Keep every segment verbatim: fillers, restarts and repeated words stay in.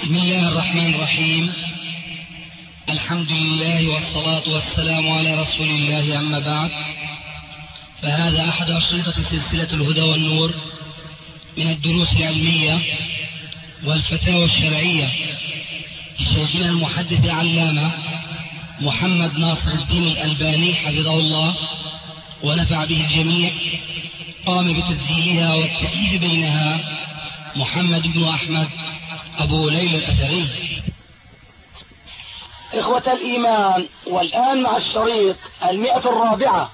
بسم الله الرحمن الرحيم. الحمد لله والصلاة والسلام على رسول الله، أما بعد، فهذا أحد أشرطة سلسلة الهدى والنور من الدروس العلمية والفتاوى الشرعية لشيخنا المحدث العلامة محمد ناصر الدين الألباني حفظه الله ونفع به الجميع. قام بتسجيلها والتأليف بينها محمد بن أحمد أبو ليلى الأثري. إخوة الإيمان، والآن مع الشريط المئة الرابعة.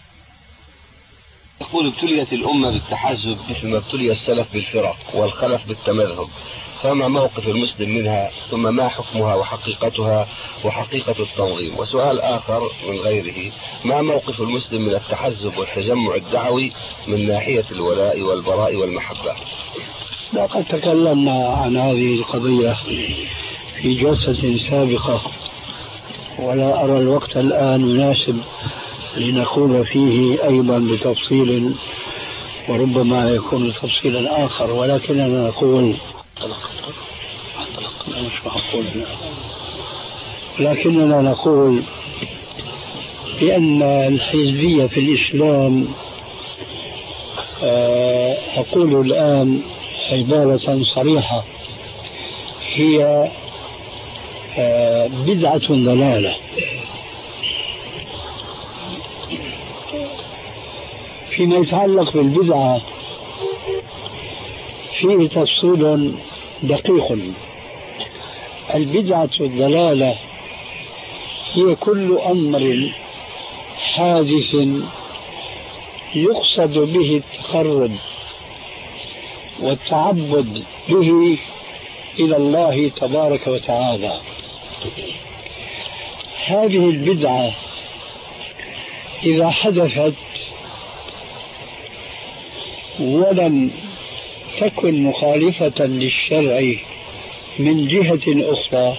يقول: ابتليت الأمة بالتحزب مثل ما ابتلي السلف بالفرق والخلف بالتمذهب، فما موقف المسلم منها؟ ثم ما حكمها وحقيقتها وحقيقة التنظيم؟ وسؤال آخر من غيره: ما موقف المسلم من التحزب والتجمع الدعوي من ناحية الولاء والبراء والمحبة؟ لقد تكلمنا عن هذه القضية في جلسة سابقة، ولا أرى الوقت الآن مناسب لنقول فيه أيضا بتفصيل، وربما يكون تفصيلا آخر، ولكننا نقول لكننا نقول بأن الحزبية في الإسلام، أقول الآن عبارة صريحة، هي بدعة ضلالة. فيما يتعلق بالبدعة فيه تفصيل دقيق. البدعة الضلالة هي كل أمر حادث يقصد به التقرب والتعبد به إلى الله تبارك وتعالى. هذه البدعة إذا حدثت ولم تكن مخالفة للشرع من جهة أخرى،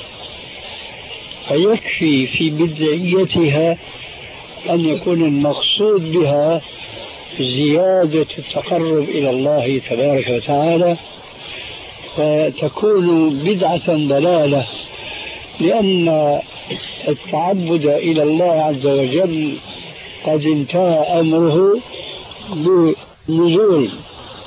فيكفي في بدعيتها أن يكون المقصود بها زيادة التقرب إلى الله تبارك وتعالى، فتكون بدعة ضلالة، لأن التعبد إلى الله عز وجل قد انتهى أمره بنزول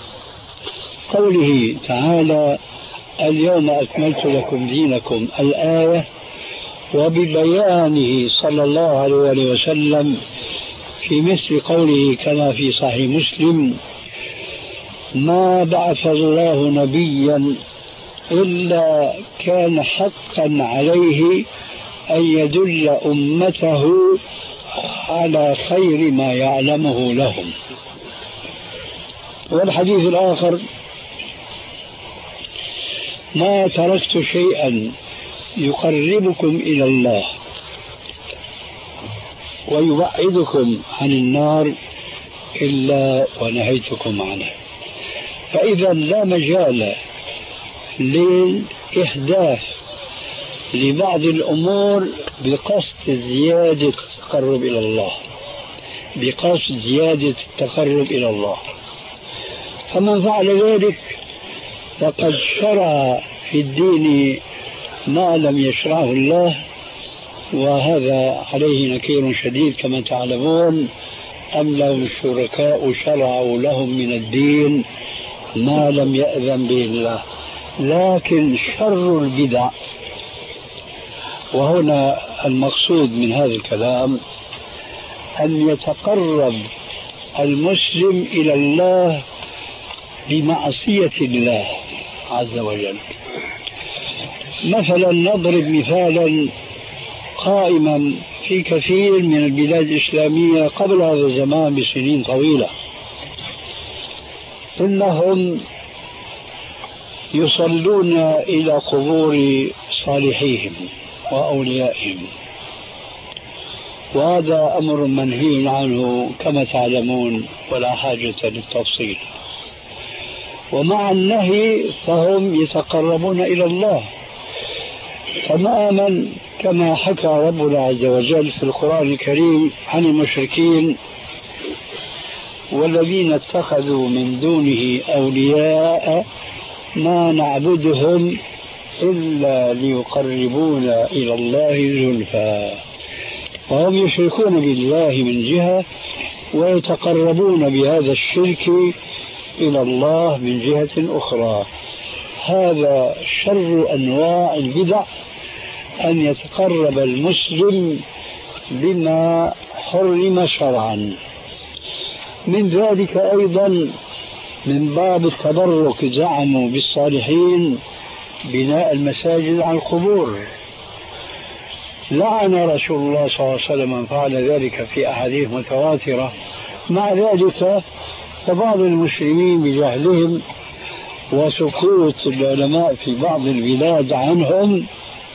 قوله تعالى: اليوم أكملت لكم دينكم، الآية، وببيانه صلى الله عليه وسلم في مثل قوله كما في صحيح مسلم: ما بعث الله نبيا إلا كان حقا عليه أن يدل أمته على خير ما يعلمه لهم. والحديث الآخر: ما تركت شيئا يقربكم إلى الله ويبعدكم عن النار إلا ونهيتكم عنه. فإذا لا مجال للإحداث لبعض الأمور بقصد زيادة التقرب إلى الله، بقصد زيادة التقرب إلى الله. فمن فعل ذلك فقد شرع في الدين ما لم يشرعه الله، وهذا عليه نكير شديد كما تعلمون. أم لهم الشركاء شرعوا لهم من الدين ما لم يأذن به الله. لكن شر البدع، وهنا المقصود من هذا الكلام، أن يتقرب المسلم إلى الله بمعصية الله عز وجل. مثلا نضرب مثالا قائما في كثير من البلاد الإسلامية قبل هذا الزمان بسنين طويلة، إنهم يصلون إلى قبور صالحيهم وأوليائهم، وهذا أمر منهي عنه كما تعلمون ولا حاجة للتفصيل. ومع النهي فهم يتقربون إلى الله تماما كما حكى ربنا عز وجل في القرآن الكريم عن المشركين: والذين اتخذوا من دونه أولياء ما نعبدهم إلا ليقربونا إلى الله زلفى. فهم يشركون بالله من جهة ويتقربون بهذا الشرك إلى الله من جهة أخرى. هذا شر أنواع البدع، أن يتقرب المسلم بما حرم شرعا. من ذلك أيضا من باب التبرك زعموا بالصالحين بناء المساجد على القبور. لعن رسول الله صلى الله عليه وسلم من فعل ذلك في أحاديث متواترة. مع ذلك فبعض المسلمين بجهلهم وسكوت العلماء في بعض البلاد عنهم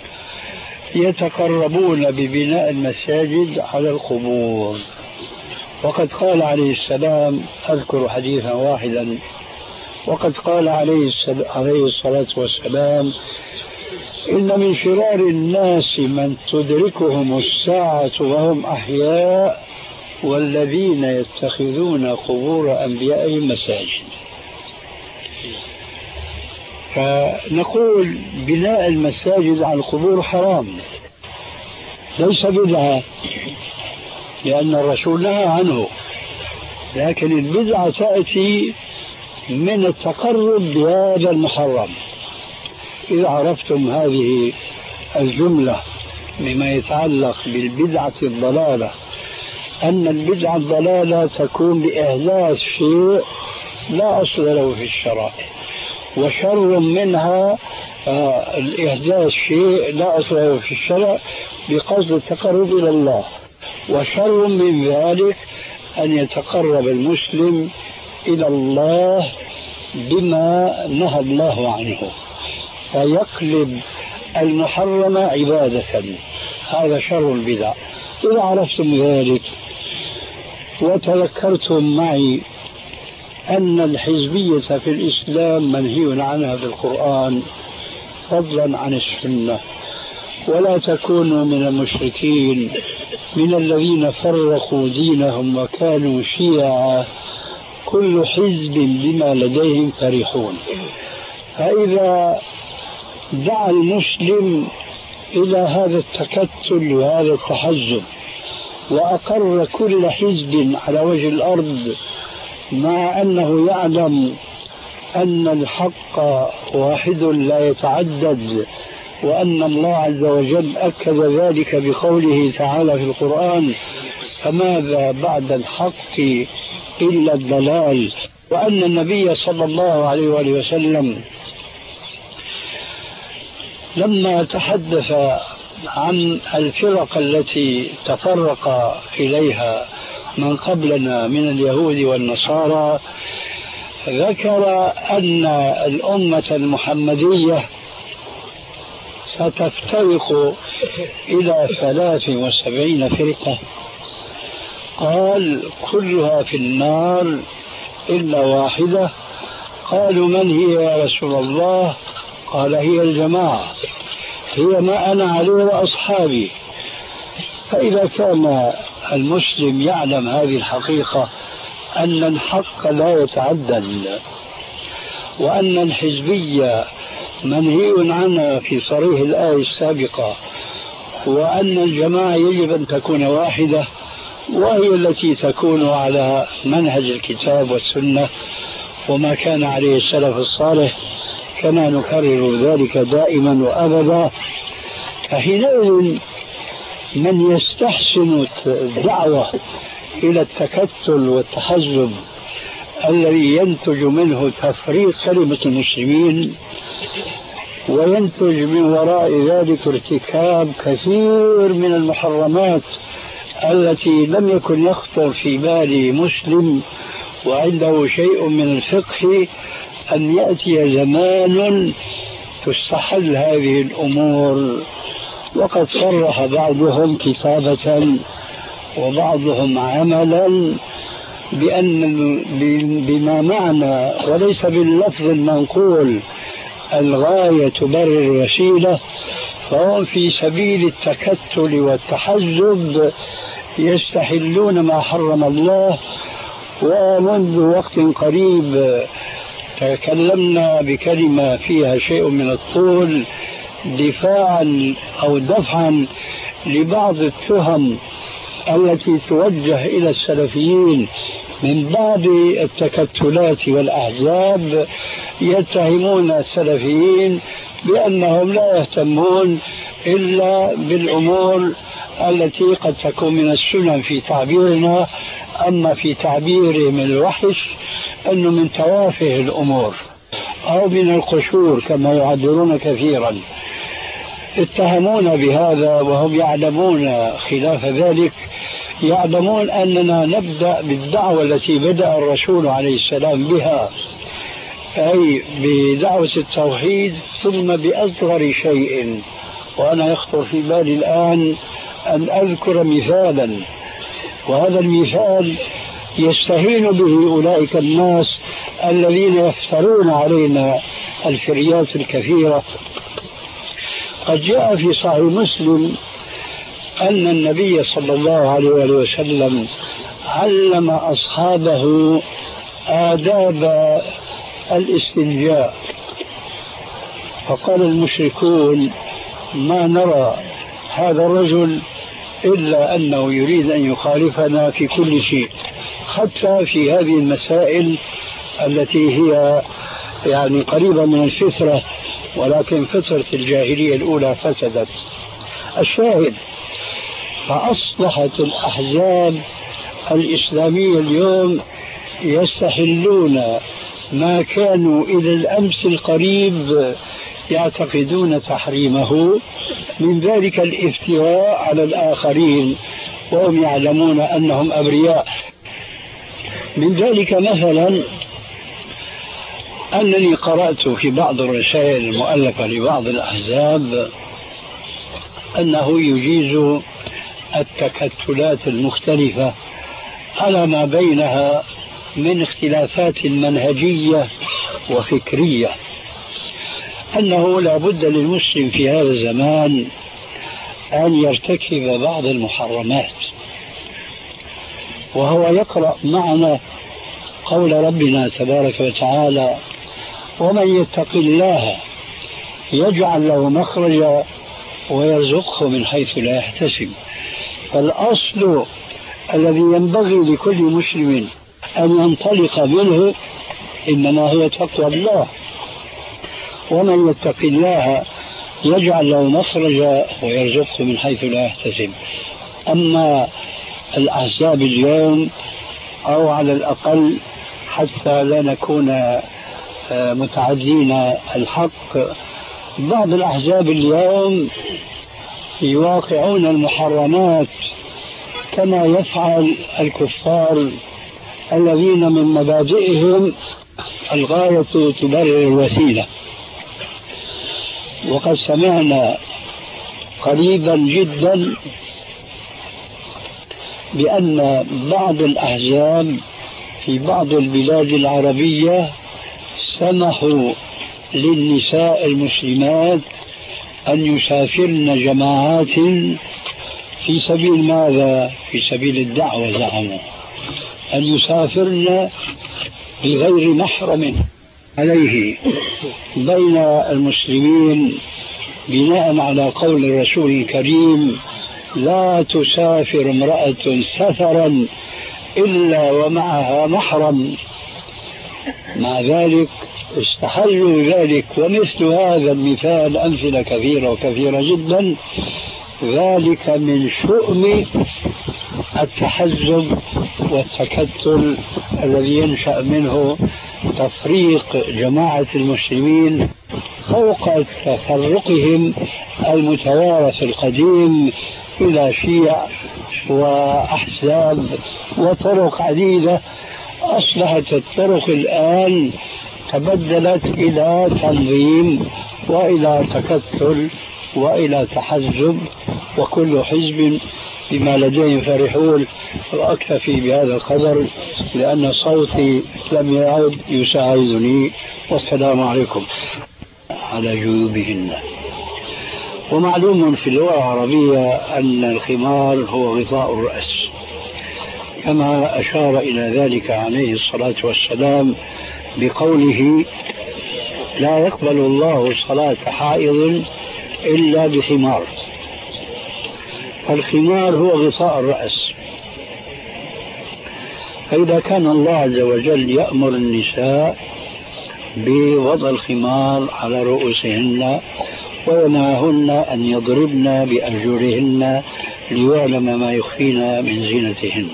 يتقربون ببناء المساجد على القبور. وقد قال عليه السلام، أذكر حديثا واحدا، وقد قال عليه الصلاة والسلام: إن من شرار الناس من تدركهم الساعة وهم أحياء والذين يتخذون قبور أنبيائهم مساجد. فنقول بناء المساجد على القبور حرام، ليس بدعة، لأن الرسول نهى عنه، لكن البدعة تأتي من التقرب بهذا المحرم. إذا عرفتم هذه الجملة مما يتعلق بالبدعة الضلالة، أن البدعة الضلالة تكون بإحداث شيء لا أصل له في الشرع، وشر منها آه الإحداث شيء لا أصل له في الشرع بقصد التقرب إلى الله، وشر من ذلك أن يتقرب المسلم إلى الله بما نهى الله عنه فيقلب المحرم عبادة. هذا شر البدع. إذا عرفتم ذلك وتذكرتم معي أن الحزبية في الإسلام منهي عنها في القرآن فضلا عن السنة، ولا تكونوا من المشركين من الذين فرقوا دينهم وكانوا شيعا كل حزب بما لديهم فرحون. فإذا دعا المسلم إلى هذا التكتل وهذا التحزب وأقر كل حزب على وجه الأرض مع أنه يعلم أن الحق واحد لا يتعدد، وأن الله عز وجل أكد ذلك بقوله تعالى في القرآن: فماذا بعد الحق إلا الضلال، وأن النبي صلى الله عليه وآله وسلم لما تحدث عن الفرق التي تفرق إليها من قبلنا من اليهود والنصارى ذكر أن الأمة المحمدية ستفترق إلى ثلاث وسبعين فرقة، قال: كلها في النار إلا واحدة. قالوا: من هي يا رسول الله؟ قال: هي الجماعة، هي ما أنا عليه وأصحابي. فإذا كان المسلم يعلم هذه الحقيقة أن الحق لا يتعدد، وأن الحزبية منهي عنها في صريح الآية السابقة، وأن الجماعة يجب أن تكون واحدة وهي التي تكون على منهج الكتاب والسنة وما كان عليه السلف الصالح، كما نكرر ذلك دائما وأبدا، فحينئذ من يستحسن الدعوة إلى التكتل والتحزب الذي ينتج منه تفريق كلمة المسلمين وينتج من وراء ذلك ارتكاب كثير من المحرمات التي لم يكن يخطر في بال مسلم وعنده شيء من الفقه أن يأتي زمان تستحل هذه الأمور. وقد صرح بعضهم كتابة وبعضهم عملا بأن بما معنى وليس باللفظ المنقول الغاية تبرر الوسيلة، فهم في سبيل التكتل والتحزب يستحلون ما حرم الله. ومنذ وقت قريب تكلمنا بكلمة فيها شيء من الطول دفاعا أو دفعا لبعض التهم التي توجه إلى السلفيين من بعض التكتلات والأحزاب، يتهمون السلفيين بأنهم لا يهتمون إلا بالأمور التي قد تكون من السنن في تعبيرنا، أما في تعبيرهم الوحش أنه من توافه الأمور أو من القشور كما يعبرون كثيرا. اتهمونا بهذا وهم يعلمون خلاف ذلك، يعلمون أننا نبدأ بالدعوة التي بدأ الرسول عليه السلام بها، أي بدعوة التوحيد، ثم بأصغر شيء. وأنا يخطر في بالي الآن أن أذكر مثالا، وهذا المثال يستهين به أولئك الناس الذين يفترون علينا الفريات الكثيرة. قد جاء في صحيح مسلم أن النبي صلى الله عليه وسلم علم أصحابه آداب الاستنجاء، فقال المشركون: ما نرى هذا الرجل إلا أنه يريد أن يخالفنا في كل شيء، حتى في هذه المسائل التي هي يعني قريبة من الفطرة، ولكن فطرة الجاهلية الأولى فسدت. الشاهد، فأصبحت الأحزاب الإسلامية اليوم يستحلون ما كانوا إلى الأمس القريب يعتقدون تحريمه، من ذلك الافتراء على الآخرين وهم يعلمون أنهم أبرياء. من ذلك مثلا أنني قرأت في بعض الرسائل المؤلفة لبعض الأحزاب أنه يجيز التكتلات المختلفة على ما بينها من اختلافات منهجية وفكرية، أنه لا بد للمسلم في هذا الزمان أن يرتكب بعض المحرمات. وهو يقرأ معنا قول ربنا تبارك وتعالى: ومن يتق الله يجعل له مخرجا ويرزقه من حيث لا يحتسب. فالأصل الذي ينبغي لكل مسلم أن ينطلق منه إنما هو تقوى الله. ومن يتق الله يجعل له مخرجا ويرزقه من حيث لا يحتسب. أما الأحزاب اليوم، أو على الأقل حتى لا نكون متعدين الحق، بعض الأحزاب اليوم يواقعون المحرمات كما يفعل الكفار الذين من مبادئهم الغاية تبرر الوسيلة. وقد سمعنا قريبا جدا بأن بعض الأحزاب في بعض البلاد العربية سمحوا للنساء المسلمات أن يسافرن جماعات في سبيل ماذا؟ في سبيل الدعوة. زعموا أن يسافرن بغير محرم عليه بين المسلمين، بناء على قول الرسول الكريم: لا تسافر امرأة سفرا إلا ومعها محرم. مع ذلك استحلوا ذلك. ومثل هذا المثال أمثلة كثيرة وكثيرة جدا. ذلك من شؤم التحزب والتكتل الذي ينشأ منه تفريق جماعة المسلمين فوق تفرقهم المتوارث القديم إلى شيع وأحزاب وطرق عديدة. أصبحت الطرق الآن تبدلت إلى تنظيم وإلى تكتل وإلى تحزب، وكل حزب بما لديهم فرحون. وأكتفي بهذا القدر لأن صوتي لم يعد يساعدني، والسلام عليكم. على جيوبهن. ومعلوم في اللغة العربية أن الخمار هو غطاء الرأس، كما أشار إلى ذلك عليه الصلاة والسلام بقوله: لا يقبل الله صلاة حائض إلا بخمار. الخمار هو غطاء الرأس. فإذا كان الله عز وجل يأمر النساء بوضع الخمار على رؤوسهن وينهاهن أن يضربن بأرجلهن ليعلم ما يخفين من زينتهن،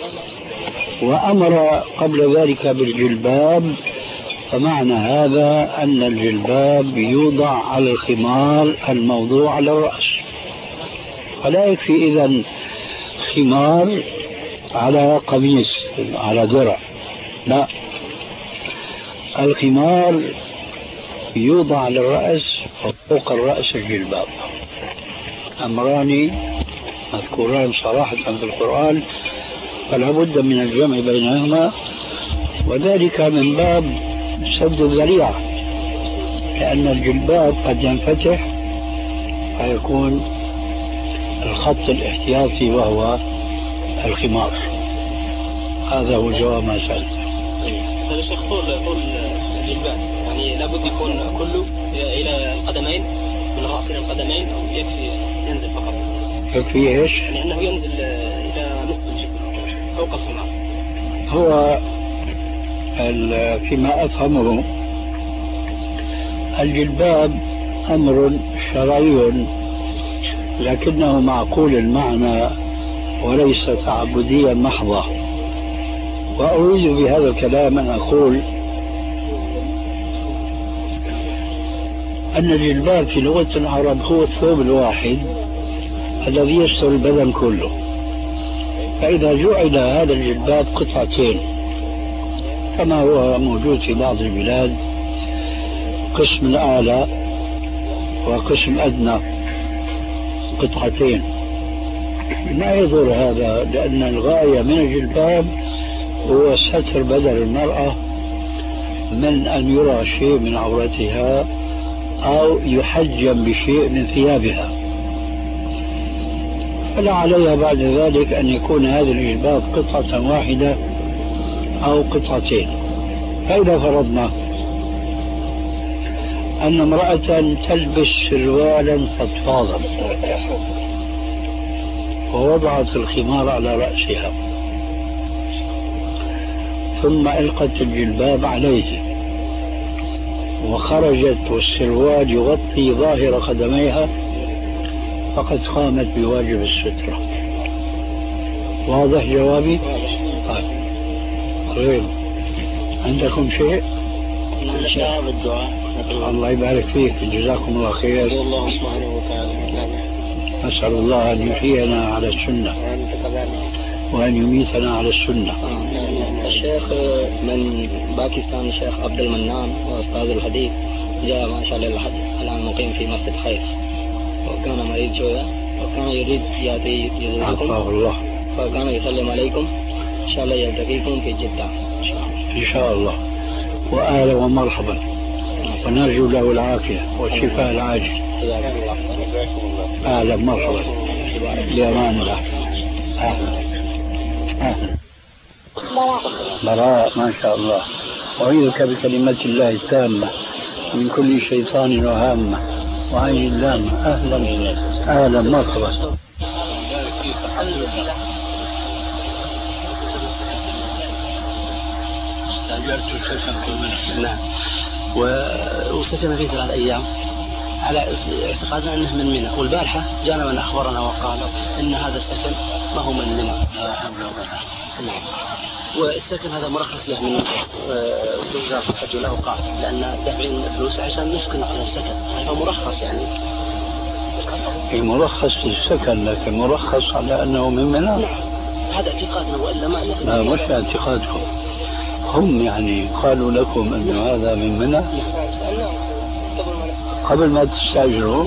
وأمر قبل ذلك بالجلباب، فمعنى هذا أن الجلباب يوضع على الخمار الموضوع على الرأس، فلا يكفي إذن خمار على قميص على درع، لا، الخمار يوضع على الرأس وفوق الرأس الجلباب. أمران مذكوران صراحة في القرآن، فلا بد من الجمع بينهما، وذلك من باب سد الذريعة، لأن الجلباب قد ينفتح فيكون الخط الاحتياطي وهو الخمار. هذا هو جواب ما سألت. هذا الشيخ طول طول الجلباب يعني لابد يكون كله إلى القدمين، من الرأس إلى القدمين، أو يكفي ينزل فقط؟ يكفي إيش؟ يعني أنه ينزل إلى نصف الجسم فوق الخمار. هو فيما أفهمه الجلباب أمر شرعي لكنه معقول المعنى وليس تعبديا محضا. وأريد بهذا الكلام أن أقول أن الجلباب في لغة العرب هو الثوب الواحد الذي يستر البدن كله، فإذا جعل هذا الجلباب قطعتين كما هو موجود في بعض البلاد، قسم الأعلى وقسم أدنى قطعتين، ما يضر هذا، لأن الغاية من الجلباب هو ستر بدن المرأة من أن يرى شيء من عورتها أو يحجم بشيء من ثيابها، فلا عليها بعد ذلك أن يكون هذا الجلباب قطعة واحدة أو قطعتين. فإذا فرضنا أن امرأة تلبس سروالا فضفاضا ووضعت الخمار على رأسها ثم ألقت الجلباب عليه وخرجت والسروال يغطي ظاهر قدميها، فقد قامت بواجب السترة. واضح جوابي؟ طيب عندكم شيء؟ نشاء بالدعاء. الله يبارك فيك، جزاكم الله خير. الله سبحانه وتعالى. نسأل الله أن يحيينا على السنة وأن يميتنا على السنة. الشيخ من باكستان الشيخ عبد المنان وأستاذ الحديث جاء ما شاء الله الآن مقيم في مسجد خيف، وكان مريض شوية وكان يريد يأتي يزوركم، الله فكان يسلم عليكم، إن شاء الله يلتقيكم في جدة إن شاء الله. إن شاء الله، وأهلا ومرحبا، ونرجو له العافية والشفاء العاجل. أهلا مرحبا، بأمان الله. أهلا أهلا. براء ما شاء الله. أعيذك بكلمات الله التامة من كل شيطان وهامة وعين لامة. أهلا أهلا مرحبا. نعم، وسكن فيه ثلاث أيام على اعتقادنا أنه من منى، والبارحة جانا من أخبرنا وقال أن هذا السكن ما هو من منى. نعم، والسكن هذا مرخص له من وزارة الحج والأوقاف، لأن دافعين فلوس عشان نسكن على السكن، هذا مرخص يعني. مرخص في السكن لكن مرخص على أنه من منى. نعم، هذا اعتقادنا وإلا ما. لا مش اعتقادكم، هم يعني قالوا لكم أن هذا من منى قبل ما تستأجروا.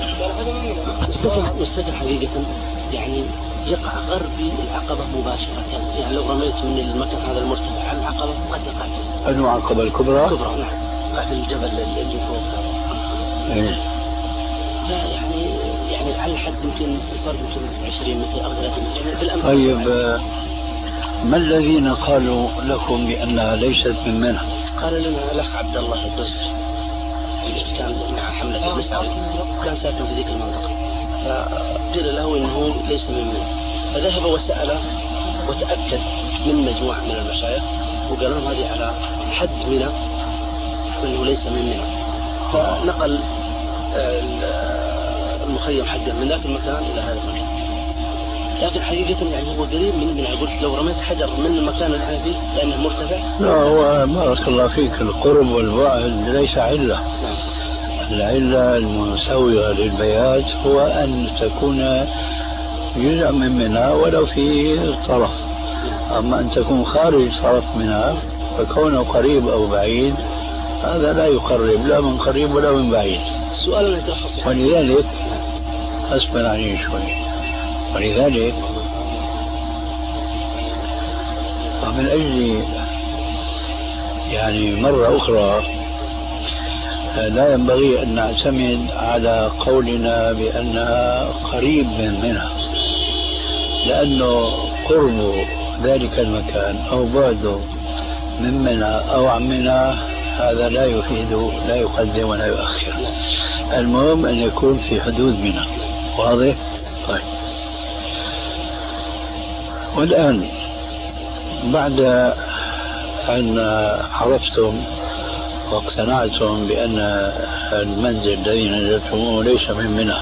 والسكن حقيقة يعني يقع غربي العقبة مباشرة، يعني لو رميت من المكان هذا المرتفع على العقبة قد يقع. أنو عقبة الكبرى؟ الكبرى نعم، بعد الجبل اللي فوق. إيه. يعني يعني على الحد يمكن الفرق يمكن عشرين متر أو ثلاثين متر بالأمر. طيب ما الذين قالوا لكم بأنها ليست من منى؟ قال لنا الأخ عبد الله الدوسري كان مع حملة المسعى كان ساكن في ذيك المنطقة، فقيل له إنه ليس من منى، فذهب وسأل وتأكد من مجموعة من المشايخ وقال لهم هذه على حد منى إنه ليس من منى، فنقل المخيم حقا من ذاك المكان إلى هذا المكان. لكن حقيقة يعني هو قريب من منى، قلت لو رميت حجر من المكان اللي أنا فيه لأنه مرتفع. لا هو بارك الله فيك، القرب والبعد ليس علة. نعم. العلة المسوية للبيات هو أن تكون جزء من منى ولو في طرف، أما أن تكون خارج طرف منى فكونه قريب أو بعيد هذا لا يقرب لا من قريب ولا من بعيد. السؤال يتلخص ولذلك أسمع عني شوي، ولذلك ومن أجل يعني مرة أخرى لا ينبغي أن نعتمد على قولنا بأنها قريب من منى، لأنه قرب ذلك المكان أو بعده من منى أو عن منى هذا لا يفيد لا يقدم ولا يؤخر، المهم أن يكون في حدود منى. واضح؟ طيب، والآن بعد أن عرفتم واقتنعتم بأن المنزل الذي نزلتموه ليس من منى،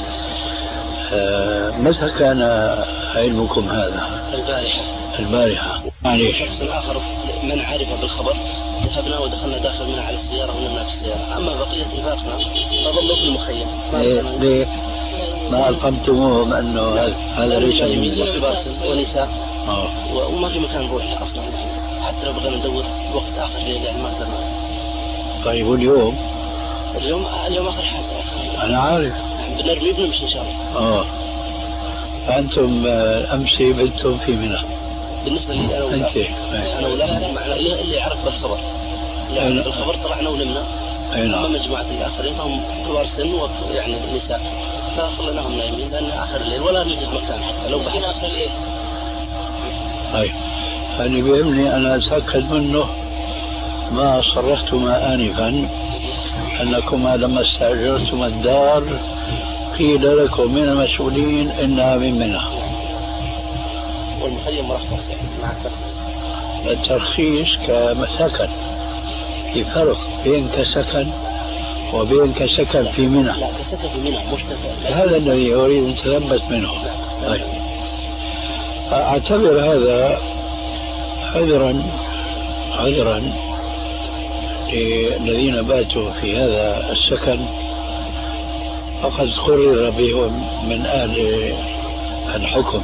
متى كان علمكم هذا؟ البارحة. البارحة. معليش. شخص آخر من عرف بالخبر ذهبنا ودخلنا داخل منى على السيارة ونمنا في السيارة، أما بقية رفاقنا فظلوا في المخيم. ليه؟ ليه؟ ما ألقمتموهم أنه هذا ليس من منى؟ ونساء. آه. وما في مكان نروح أصلا، حتى لو بغينا ندور وقت آخر ليل يعني ما قدرنا. طيب واليوم؟ اليوم اليوم آخر حاجة. أنا عارف. بنرمي بنمشي إن شاء الله. آه. فأنتم أمس بنتم في منى. بالنسبة لي أنا ولا. أنت. أنا ولا معنا اللي يعرف بالخبر. اللي يعرف بالخبر طلعنا ونمنا. أما مجموعة الآخرين فهم كبار سن ويعني نساء، فخلناهم نايمين لأن آخر الليل ولا نجد مكان حتى لو بحنا آخر الليل. طيب، اللي بيهمني أنا أتأكد منه ما صرفتما آنفا أنكما لما استأجرتم الدار قيل لكم من المسؤولين إنها من منى، والمخيم مرخص مع الترخيص كسكن. في فرق بين كسكن وبين كسكن في منى. لا كسكن في منى مرتفع. هذا الذي أريد أن أتثبت منه. طيب، أعتبر هذا عذرا عذرا للذين باتوا في هذا السكن، فقد قرر بهم من أهل الحكم،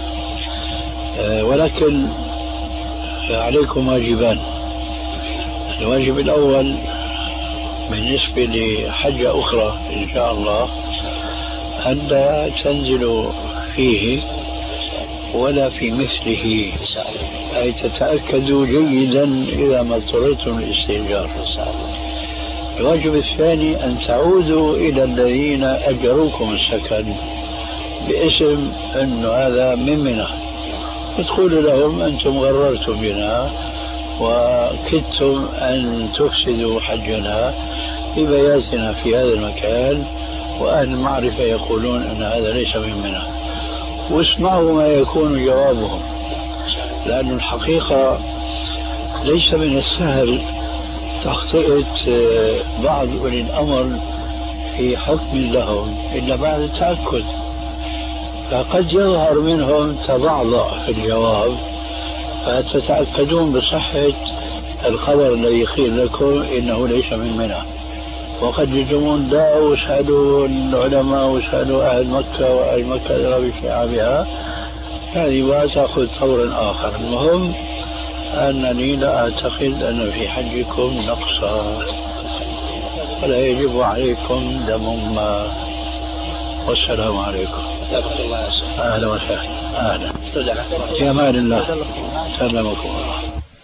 ولكن عليكم واجبان. الواجب الأول بالنسبة لحاجة أخرى إن شاء الله أن لا تنزلوا فيه ولا في مثله، أي تتأكدوا جيدا إذا ما اضطررتم للاستئجار. الواجب الثاني أن تعودوا إلى الذين أجروكم السكن باسم أن هذا من منى، وتقولوا لهم أنتم غررتم بنا وكدتم أن تفسدوا حجنا ببياتنا في هذا المكان، وأهل المعرفة يقولون أن هذا ليس من منى، واسمعوا ما يكون جوابهم، لأن الحقيقة ليس من السهل تخطئة بعض أولي الأمر في حكم لهم إلا بعد التأكد، فقد يظهر منهم تضعضع في الجواب فتتأكدون بصحة الخبر الذي قيل لكم إنه ليس من منى، وقد يجمون لا وسألوا العلماء وسألوا أهل مكة وأهل مكة لا بشيء بها، هذه ما تأخذ طورا آخر. المهم أنني لا أعتقد أن في حجكم نقصا ولا يجب عليكم دم ما. والسلام عليكم. أهلا وسهلا. أهلا. في أمان الله. سلمكم الله.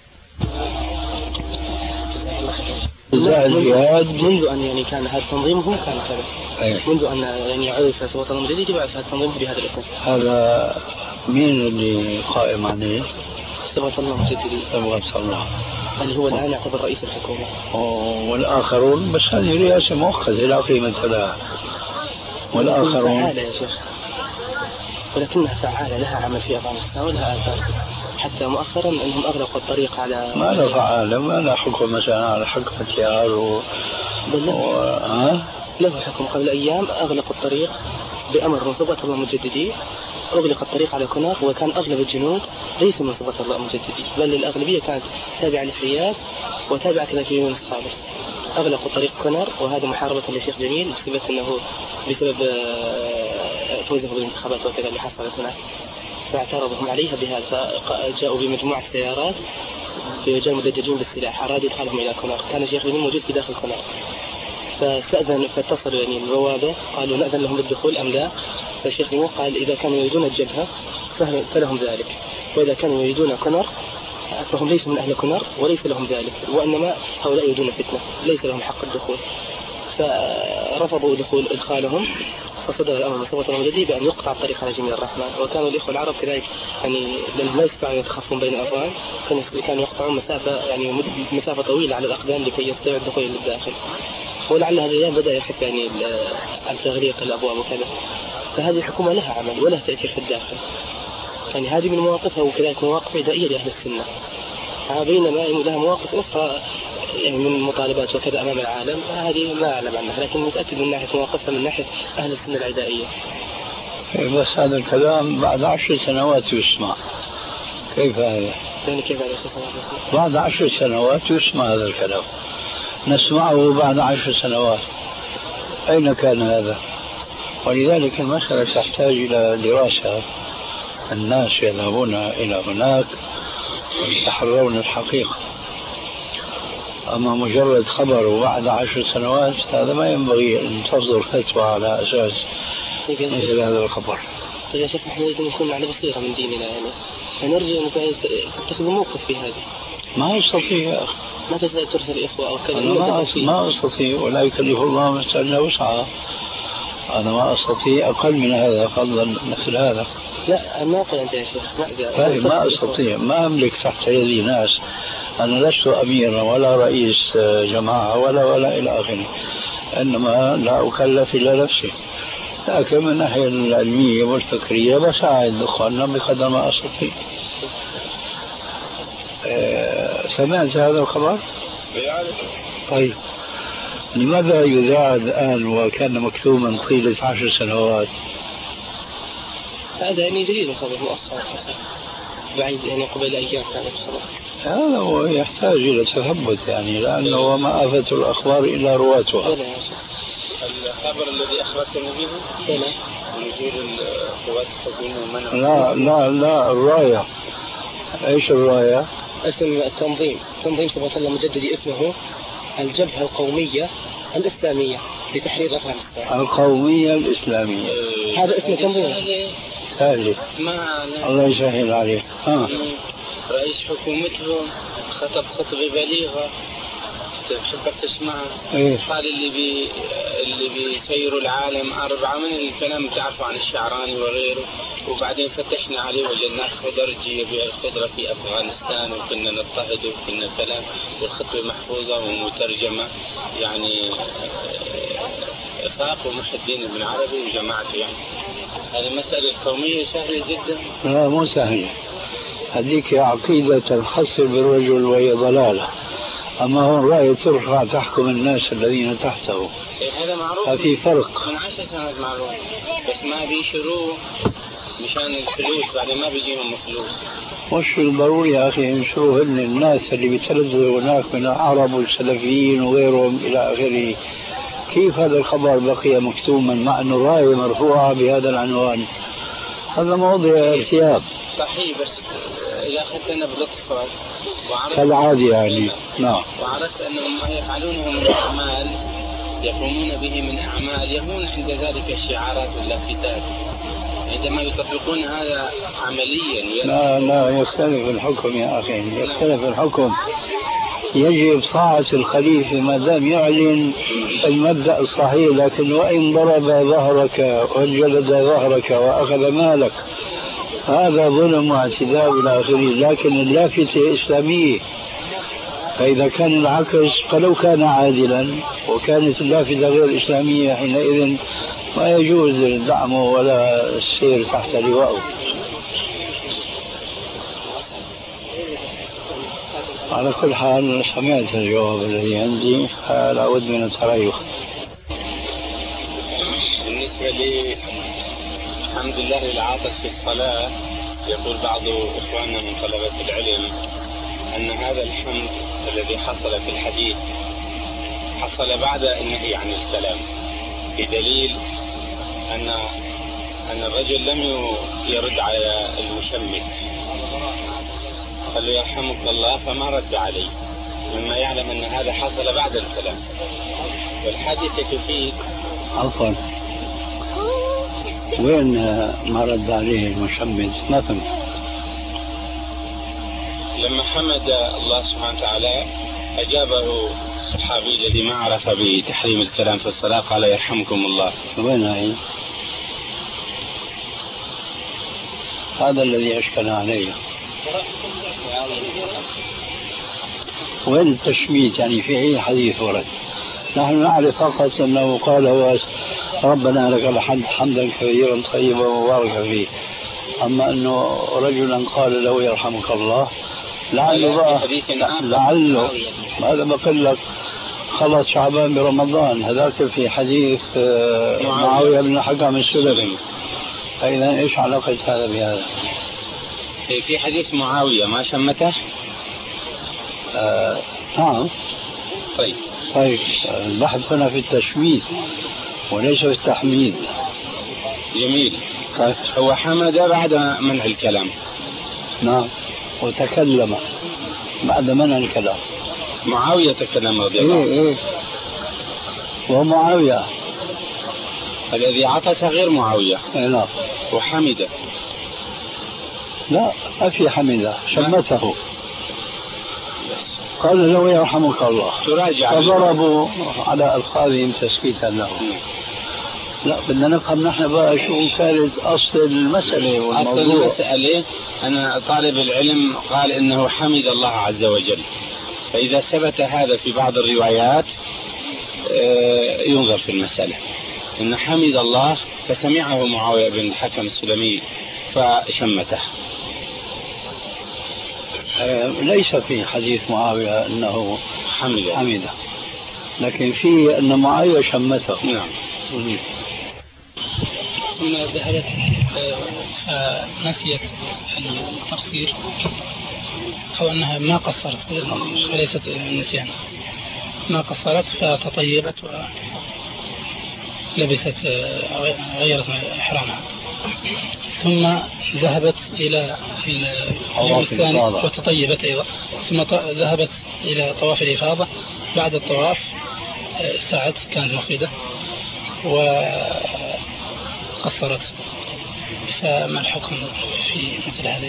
الجهاد منذ أن يعني كان هذا التنظيم هو كان كذا. منذ أن يعني عرف وطن المريد يجب على التنظيم بهذا الاسم. هذا مين اللي قائم عليه؟ سبغة الله مجددي. سبغة الله. اللي هو الآن يعتبر رئيس الحكومة. والآخرون بس هذه رئاسة مؤقتة لا قيمة لها. والآخرون فعالة يا شيخ، ولكنها فعالة لها عمل في أفغانستان ولها آثار، حتى مؤخرا أنهم أغلقوا الطريق على ما له فعالة، ما له حكم مثلا على حكم التيار و... و... ها؟ له حكم. قبل أيام أغلقوا الطريق بأمر من سلطة الله المجددين، أغلق الطريق على كونار، وكان أغلب الجنود ليس من سلطة الله المجددين، بل الأغلبية كانت تابعة للحيات وتابعة لناشئين الصالح. أغلقوا طريق كونار، وهذا محاربة للشيخ جميل بسبب أنه بسبب فوزه بالانتخابات وكذا اللي حصلت هناك، فاعترضهم عليها بهذا، فجاءوا بمجموعة سيارات برجال مدججين بالسلاح أرادوا إدخالهم إلى كونار. كان الشيخ جميل موجود في داخل كونار، فاستأذن فاتصلوا يعني البوابة قالوا نأذن لهم بالدخول أم لا. فالشيخ جميل قال إذا كانوا يريدون الجبهة فلهم ذلك، وإذا كانوا يريدون كونار فهم ليسوا من أهل كونار وليس لهم ذلك، وإنما هؤلاء يريدون فتنة ليس لهم حق الدخول. فرفضوا دخول إدخالهم، فصدر الأمر من سلطة المجددين بأن يقطع الطريق على جميع الرحمن. وكانوا الإخوة العرب كذلك يعني لا يستطيعون يتخفون بين الأفغان، كانوا يقطعون مسافة يعني مسافة طويلة على الأقدام لكي يستطيعوا الدخول للداخل. ولعل هذا الأيام بدأ يحس يعني التغليق الأبواب وكذا. فهذه الحكومة لها عمل ولها تأثير في الداخل، يعني هذه من مواقفها، وكذلك مواقف عدائية لأهل السنة، بينما لها مواقف أخرى يعني من مطالبات وكذا أمام العالم، هذه ما أعلم عنها، لكن متأكد من ناحية مواقفها من ناحية أهل السنة العدائية. بس هذا الكلام بعد عشر سنوات يسمع، كيف هذا؟ يعني كيف هذا؟ بعد عشر سنوات يسمع هذا الكلام، نسمعه بعد عشر سنوات، أين كان هذا؟ ولذلك المسألة تحتاج إلى دراسة، الناس يذهبون إلى هناك ويتحرون الحقيقة، أما مجرد خبر وبعد عشر سنوات هذا ما ينبغي أن تصدر فتوى على أساس مثل هذا الخبر. طيب يا شيخ، نحن لازم نكون على بصيرة من ديننا، يعني فنرجو أن تتخذوا موقف في هذا. ما أستطيع يا أخي، ما تستطيع ترسل الإخوة أو كذا؟ أنا ما, ما أستطيع، ولا يكلف الله نفسا إلا وسعها. أنا ما أستطيع أقل من هذا، فضلا مثل هذا. لا ما أقول أنت يا شيخ، ما, ما أستطيع، ما أملك تحت يدي ناس، أنا لست أميرا ولا رئيس جماعة ولا ولا إلى آخره، إنما لا أكلف إلا نفسي، لكن من الناحية العلمية والفكرية بساعد أخواننا بقدر ما أستطيع. أه سمعت هذا الخبر؟ طيب لماذا يذاع الآن وكان مكتوما طيلة عشر سنوات؟ هذا يعني جديد الخبر مؤخرا بعيد، يعني قبل أيام كان الخبر. هذا هو يحتاج إلى تثبت، يعني لأنه وما آفة الأخبار إلا رواتها. الخبر الذي أخبرتني به هنا نزول القوات الحكومية ومنع. لا لا لا الراية، ايش الراية؟ اسم التنظيم، تنظيم سلطة الله المجددي، اسمه الجبهة القومية الإسلامية لتحرير أفغانستان. القومية الإسلامية، هذا اسم تنظيم سهل، الله يسهل عليه. ها. رئيس حكومته خطب خطبة بليغة تحبك تسمعها. إيه؟ قال اللي بي اللي بيسيروا العالم أربعة من الكلام بتعرفوا عن الشعراني وغيره، وبعدين فتشنا عليه وجدناه خضرجي يبيع الخضرة في أفغانستان، وكنا نضطهد وكنا كلام، والخطبة محفوظة ومترجمة، يعني إخاف ومحي الدين ابن عربي وجماعته. يعني هذه مسألة قومية سهلة جدا. لا مو سهلة، هذيك عقيدة الحصر بالرجل وهي ضلالة، أما هون رأي ترفع تحكم الناس الذين تحته. إيه هذا معروف، ففي فرق. من عشر سنوات معروف، بس ما بيشروه مشان الفلوس، بعدين ما بيجيهم فلوس. مش الضروري يا أخي ينشروه هن الناس اللي بيتلذذوا هناك من العرب والسلفيين وغيرهم إلى آخره. كيف هذا الخبر بقي مكتوما مع أنه الراية مرفوعة بهذا العنوان؟ هذا موضوع ارتياب. صحيح، بس إذا أخذتنا بلطف كالعادة يعني. نعم. وعرفت أنهم ما يفعلونه من أعمال يقومون به من أعمال يهون عند ذلك الشعارات واللافتات، عندما يطبقون هذا عمليا. لا لا يختلف الحكم يا أخي، يختلف الحكم. يجب طاعة الخليفة ما دام يعلن المبدأ الصحيح، لكن وإن ضرب ظهرك وجلد ظهرك وأخذ مالك هذا ظلم واعتداء إلى آخره، لكن اللافتة إسلامية. فإذا كان العكس فلو كان عادلا وكانت اللافتة غير إسلامية حينئذ ما يجوز دعمه ولا السير تحت لوائه. على كل حال سمعت الجواب الذي عندي، لابد من التريث. بالنسبة لي الحمد لله العاطف في الصلاة، يقول بعض إخواننا من طلبة العلم أن هذا الحمد الذي حصل في الحديث حصل بعد النهي عن السلام، بدليل أن أن الرجل لم يرد على المشمت، قال له يرحمك الله فما رد عليه، مما يعلم أن هذا حصل بعد السلام. والحادثة تفيد. عفوا، وين ما رد عليه المشمت؟ ما فهمت. لما حمد الله سبحانه وتعالى أجابه الصحابي الذي ما عرف بتحريم الكلام في الصلاة قال يرحمكم الله. وين هي؟ هذا الذي أشكل علي. وين التشميت؟ يعني في أي حديث ورد؟ نحن نعرف فقط أنه قال هو ربنا لك الحمد حمدا كثيرا طيبا مباركا فيه، أما أنه رجلا قال له يرحمك الله لعله بقى لعله هذا بقول لك خلص شعبان برمضان، هذاك في حديث معاوية بن الحكم السلمي. فإذا إيش علاقة هذا بهذا؟ في حديث معاوية ما شمته؟ آه نعم. طيب طيب البحث هنا في التشميت وليس في التحميد. جميل. طيب. هو حمد بعد منع الكلام. نعم، وتكلم بعد منع الكلام. معاوية تكلم رضي الله عنه. إيه إيه. ومعاوية الذي عطس غير معاوية. إيه لا. وحمد. لا ما في حمد، شمته قال له يرحمك الله، تراجع فضربوا على ألفاظهم تسكيتا له. لا بدنا نفهم نحن بقى شو كانت أصل المسألة والموضوع. أصل المسألة أن طالب العلم قال إنه حمد الله عز وجل، فإذا ثبت هذا في بعض الروايات ينظر في المسألة. إن حمد الله فسمعه معاوية بن الحكم السلمي فشمته. ليس في حديث معاوية أنه حمد حمده، لكن في أن معاوية شمته. نعم. ثم ذهبت فنسيت التقصير أو أنها ما قصرت وليست النسيان، ما قصرت فتطيبت ولبست غيرت إحرامها، ثم ذهبت إلى اليوم الثاني وتطيبت أيضا، ثم ذهبت إلى طواف الإفاضة. بعد الطواف ساعت كانت مفيدة وقصرت، فما الحكم في مثل هذه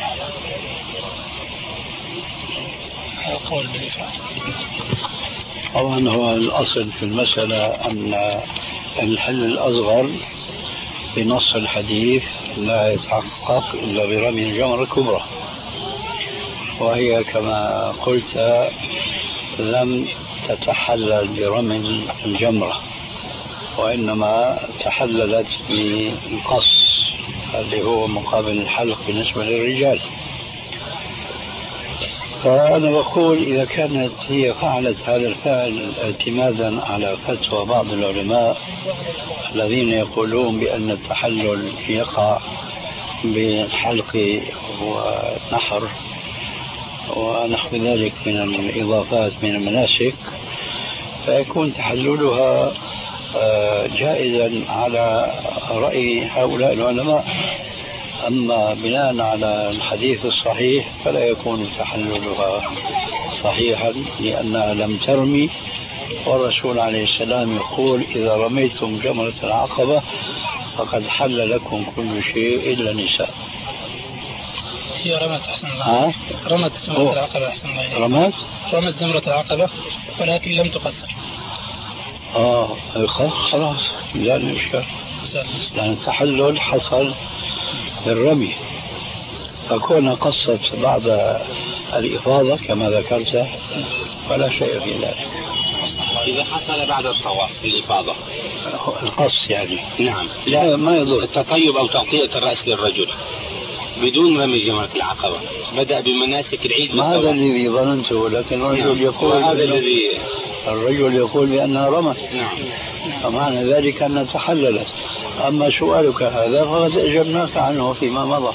القول بالإفاضة؟ طبعا هو الأصل في المسألة أن الحل الأصغر بنص الحديث لا يتحقق إلا برمي الجمرة الكبرى، وهي كما قلت لم تتحلل برمي الجمرة، وإنما تحللت بالقص اللي هو مقابل الحلق بالنسبة للرجال. فأنا بقول إذا كانت هي فعلت هذا الفعل اعتمادا على فتوى بعض العلماء الذين يقولون بأن التحلل يقع بالحلق والنحر ونحو ذلك من الإضافات من المناسك، فيكون تحللها جائزا على رأي هؤلاء العلماء. أما بناء على الحديث الصحيح فلا يكون تحللها صحيحا لأنها لم ترمي، والرسول عليه السلام يقول إذا رميتم جمرة العقبة فقد حل لكم كل شيء إلا النساء. هي رمت أحسن الله، رمت جمرة العقبة أحسن الله، رمت رمت جمرة العقبة ولكن لم تقصر. آه خلاص لا الإشكال، لأن التحلل حصل بالرمي، فكون قصت بعد الإفاضة كما ذكرت فلا شيء في ذلك. إذا حصل بعد الطواف في الإفاضة القص يعني. نعم. لا ما يضر. التطيب أو تغطية الرأس للرجل بدون رمي جمرة العقبة، بدأ بمناسك العيد. ما هذا الذي ظننته، لكن الرجل نعم. يقول هذا الذي الرجل يقول بأنها رمت. نعم. فمعنى ذلك أنها تحللت. أما سؤالك هذا فقد أجبناك عنه فيما مضى،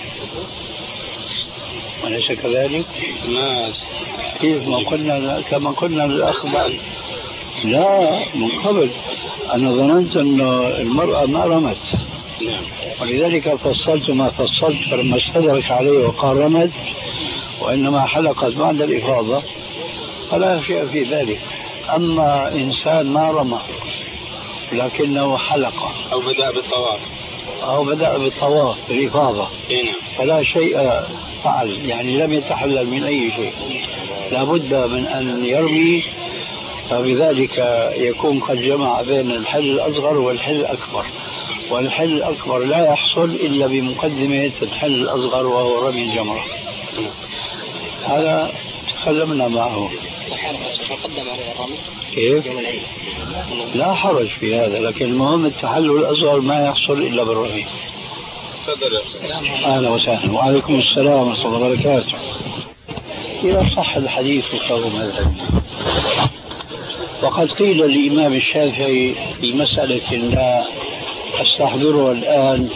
أليس كذلك؟ ما كيف ما قلنا كما قلنا للأخ بعد. لا من قبل أنا ظننت أن المرأة ما رمت. نعم. ولذلك فصلت ما فصلت، فلما استدرك عليه وقال رمت وإنما حلقت بعد الإفاضة فلا شيء في ذلك. أما إنسان ما رمى لكنه حلق أو بدأ بالطواف أو بدأ بالطواف بالإفاضة فلا شيء فعل، يعني لم يتحلل من أي شيء، لابد من أن يرمي، فبذلك يكون قد جمع بين الحل الأصغر والحل الأكبر، والحل الأكبر لا يحصل إلا بمقدمة الحل الأصغر وهو رمي الجمرة. هذا تكلمنا معه. كيف؟ لا حرج في هذا، لكن المهم التحلل الأصغر ما يحصل إلا بالرمي. أهلا وسهلا. وعليكم السلام ورحمة الله وبركاته. إذا صح الحديث فهو مذهب. وقد قيل للإمام الشافعي في مسألة لا أستحضرها الآن،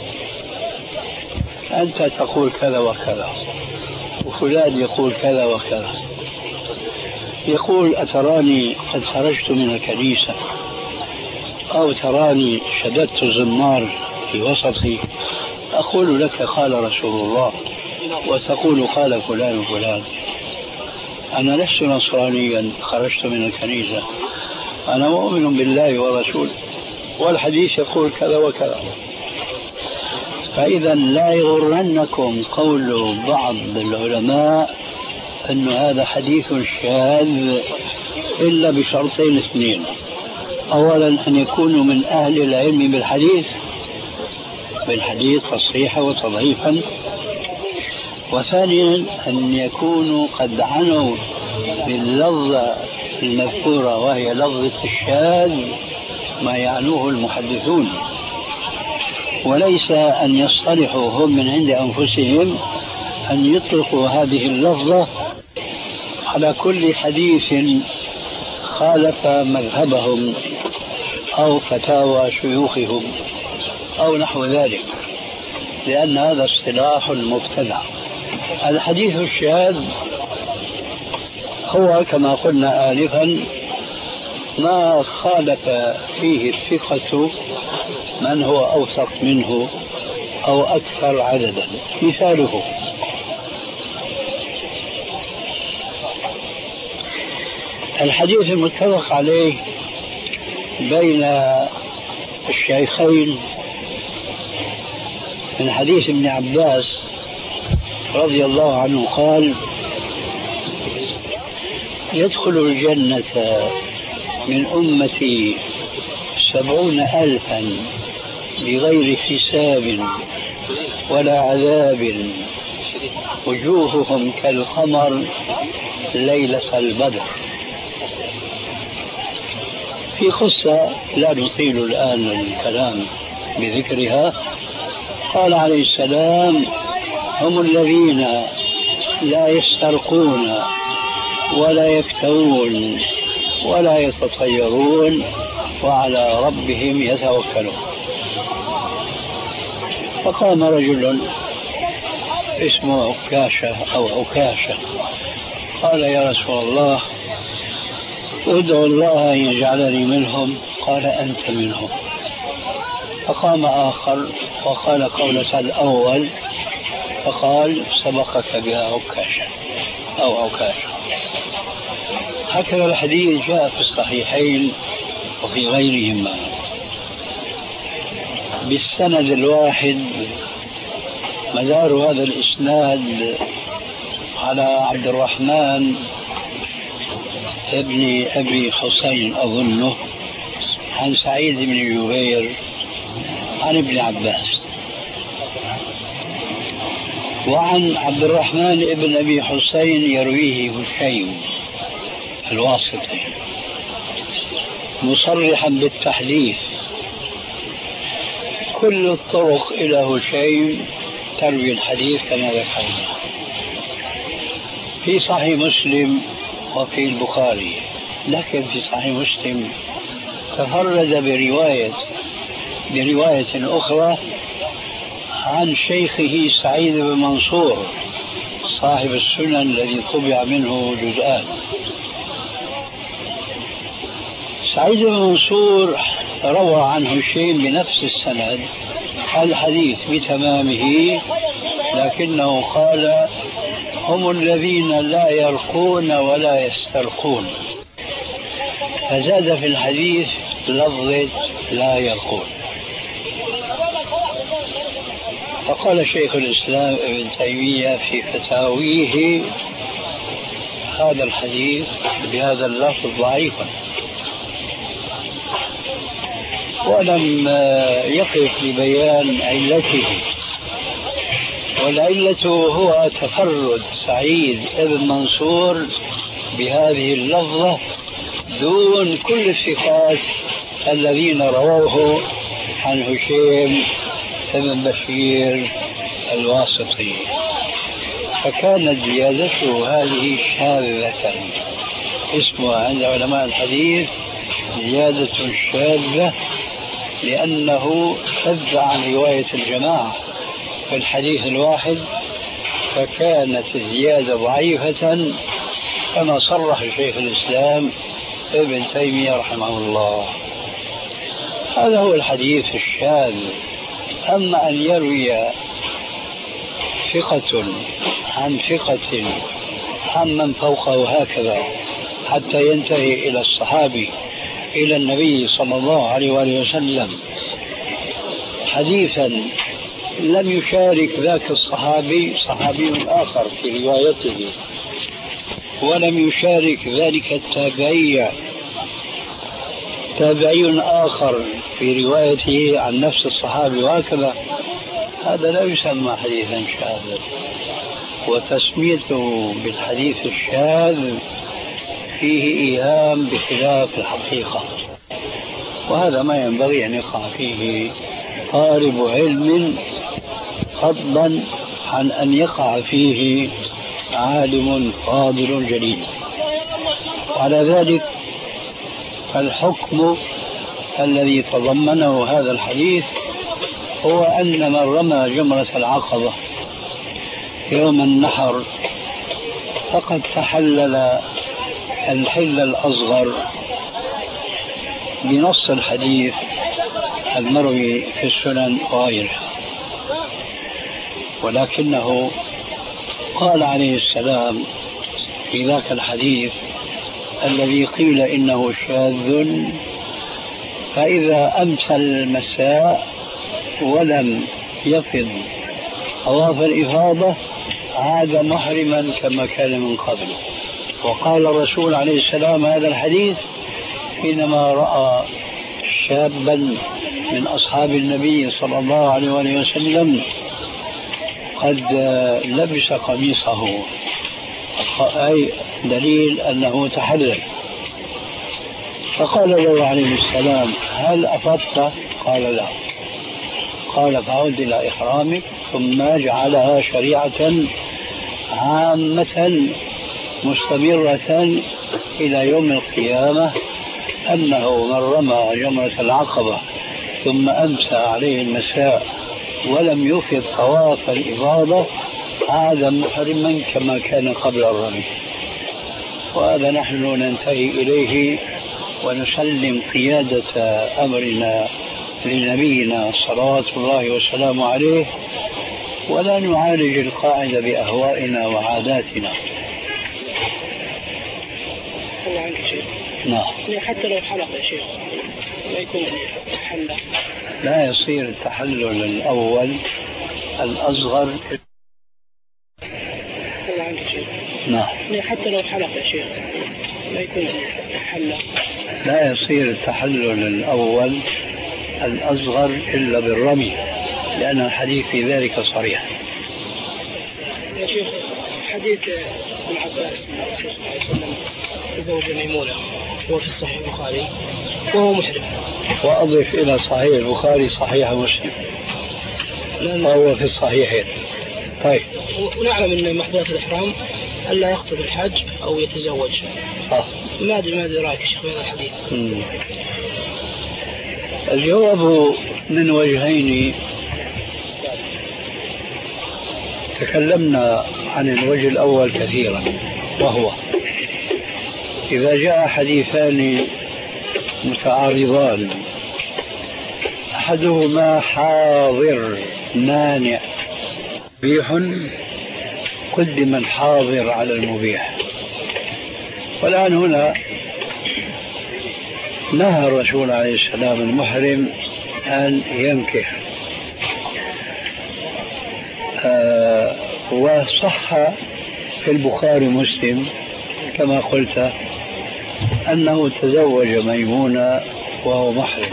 أنت تقول كذا وكذا وفلان يقول كذا وكذا، يقول أتراني قد خرجت من الكنيسة أو تراني شددت الزمار في وسطي، أقول لك قال رسول الله وتقول قال فلان وفلان. أنا لست نصرانيا خرجت من الكنيسة، أنا مؤمن بالله ورسوله والحديث يقول كذا وكذا. فإذا لا يغرنكم قول بعض العلماء أن هذا حديث شاذ إلا بشرطين اثنين: أولا أن يكونوا من أهل العلم بالحديث بالحديث تصحيحا وتضعيفا، وثانيا أن يكونوا قد عنوا باللفظة المذكورة وهي لفظة الشاذ ما يعنوه المحدثون، وليس أن يصطلحوا هم من عند أنفسهم أن يطلقوا هذه اللفظة على كل حديث خالف مذهبهم أو فتاوى شيوخهم أو نحو ذلك، لأن هذا اصطلاح مبتدع. الحديث الشاذ هو كما قلنا آلفا ما خالف فيه الثقة من هو أوثق منه أو أكثر عددا. مثاله: الحديث المتفق عليه بين الشيخين من حديث ابن عباس رضي الله عنه قال: يدخل الجنة من أمتي سبعون ألفا بغير حساب ولا عذاب، وجوههم كالقمر ليلة البدر. في قصة لا نطيل الآن الكلام بذكرها، قال عليه السلام: هم الذين لا يسترقون ولا يكتوون ولا يتطيرون وعلى ربهم يتوكلون. فقام رجل اسمه عكاشة أو عكاشة قال: يا رسول الله ادعو الله أن يجعلني منهم. قال: أنت منهم. فقام آخر وقال قولة الأول فقال: سبقك بها عكاشة أو عكاشة. هكذا الحديث جاء في الصحيحين وفي غيرهما بالسند الواحد. مدار هذا الإسناد على عبد الرحمن ابن أبي حسين أظنه عن سعيد بن جبير عن ابن عباس، وعن عبد الرحمن ابن أبي حسين يرويه هشيم الواسطي مصرحا بالتحديث كل الطرق إلى هشيم تروي الحديث كما ذكرنا في صحيح مسلم وفي البخاري. لكن في صحيح مسلم تفرد برواية برواية أخرى عن شيخه سعيد بن منصور صاحب السنن الذي طبع منه جزءان. سعيد بن منصور روى عن هشيم بنفس السند الحديث بتمامه، لكنه قال هم الذين لا يرقون ولا يسترقون، فزاد في الحديث لفظة لا يرقون. فقال شيخ الإسلام ابن تيمية في فتاويه هذا الحديث بهذا اللفظ ضعيف، ولم يقف لبيان علته، والعلة هو تفرد سعيد بن منصور بهذه اللفظة دون كل الثقات الذين رووه عن هشيم بن بشير الواسطي، فكانت زيادته هذه شاذة، اسمها عند علماء الحديث زيادة شاذة، لأنه شذ عن رواية الجماعة في الحديث الواحد، فكانت الزيادة ضعيفة كما صرح شيخ الإسلام ابن تيمية رحمه الله. هذا هو الحديث الشاذ. أما أن يروي ثقة عن ثقة عمن فوقه هكذا حتى ينتهي إلى الصحابي إلى النبي صلى الله عليه وآله وسلم حديثا لم يشارك ذاك الصحابي صحابي آخر في روايته، ولم يشارك ذلك التابعي تابعي آخر في روايته عن نفس الصحابي، وهكذا، هذا لا يسمى حديثا شاذا. وتسميته بالحديث الشاذ فيه إيهام بخلاف الحقيقة، وهذا ما ينبغي أن يقع فيه طالب علم، فضلا عن أن يقع فيه عالم فاضل جليل. وعلى ذلك الحكم الذي تضمنه هذا الحديث هو أن من رمى جمرة العقبة يوم النحر فقد تحلل الحل الأصغر بنص الحديث المروي في السنن وغيرها. ولكنه قال عليه السلام في ذاك الحديث الذي قيل إنه شاذ: فإذا أمسى المساء ولم يفض طواف الإفاضة عاد محرما كما كان من قبل. وقال الرسول عليه السلام هذا الحديث حينما رأى شابا من أصحاب النبي صلى الله عليه وسلم قد لبس قميصه، أي دليل أنه تحلل. فقال له عليه السلام: هل أفضت؟ قال: لا. قال: فعد إلى إحرامك. ثم جعلها شريعة عامة مستمرة إلى يوم القيامة، أنه من رمى جمرة العقبة ثم أمسى عليه المساء ولم يفض طواف الإفاضة عاد محرما كما كان قبل الرمي. وهذا نحن ننتهي إليه ونسلم قيادة أمرنا لنبينا صلوات الله وسلامه عليه، ولا نعالج القاعدة بأهوائنا وعاداتنا. الله عنك شيء. نعم. حتى لو حلق يا شيخ لا يكون تحلل. لا يصير التحلل الأول الأصغر. الله عنك شيء. نعم. حتى لو حلق يا شيخ لا يكون تحلل. لا يصير التحلل الأول الأصغر إلا بالرمي، لأن الحديث في ذلك صريح. يا شيخ حديث ابن عباس تزوج ميمونة هو في الصحيح البخاري وهو محرم، وأضف إلى صحيح البخاري صحيح مسلم وهو في الصحيحين. طيب. ونعلم أن محظورات الإحرام ألا يقصد الحج أو يتزوج. صح. ما أدري ما أدري رأيك شيخ بهذا الحديث؟ مم. الجواب من وجهين. تكلمنا عن الوجه الأول كثيرا، وهو إذا جاء حديثان متعارضان أحدهما حاضر مانع مبيح قدم الحاضر على المبيح. والآن هنا نهى الرسول عليه السلام المحرم أن ينكح، آه وصح في البخاري مسلم كما قلت أنه تزوج ميمونة وهو محرم.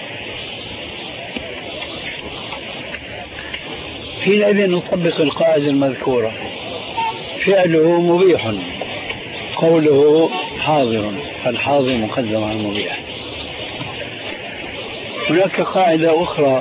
حينئذ نطبق القاعدة المذكورة، فعله مبيح، قوله حاضر، فالحاضر مقدم على المبيح. هناك قاعدة أخرى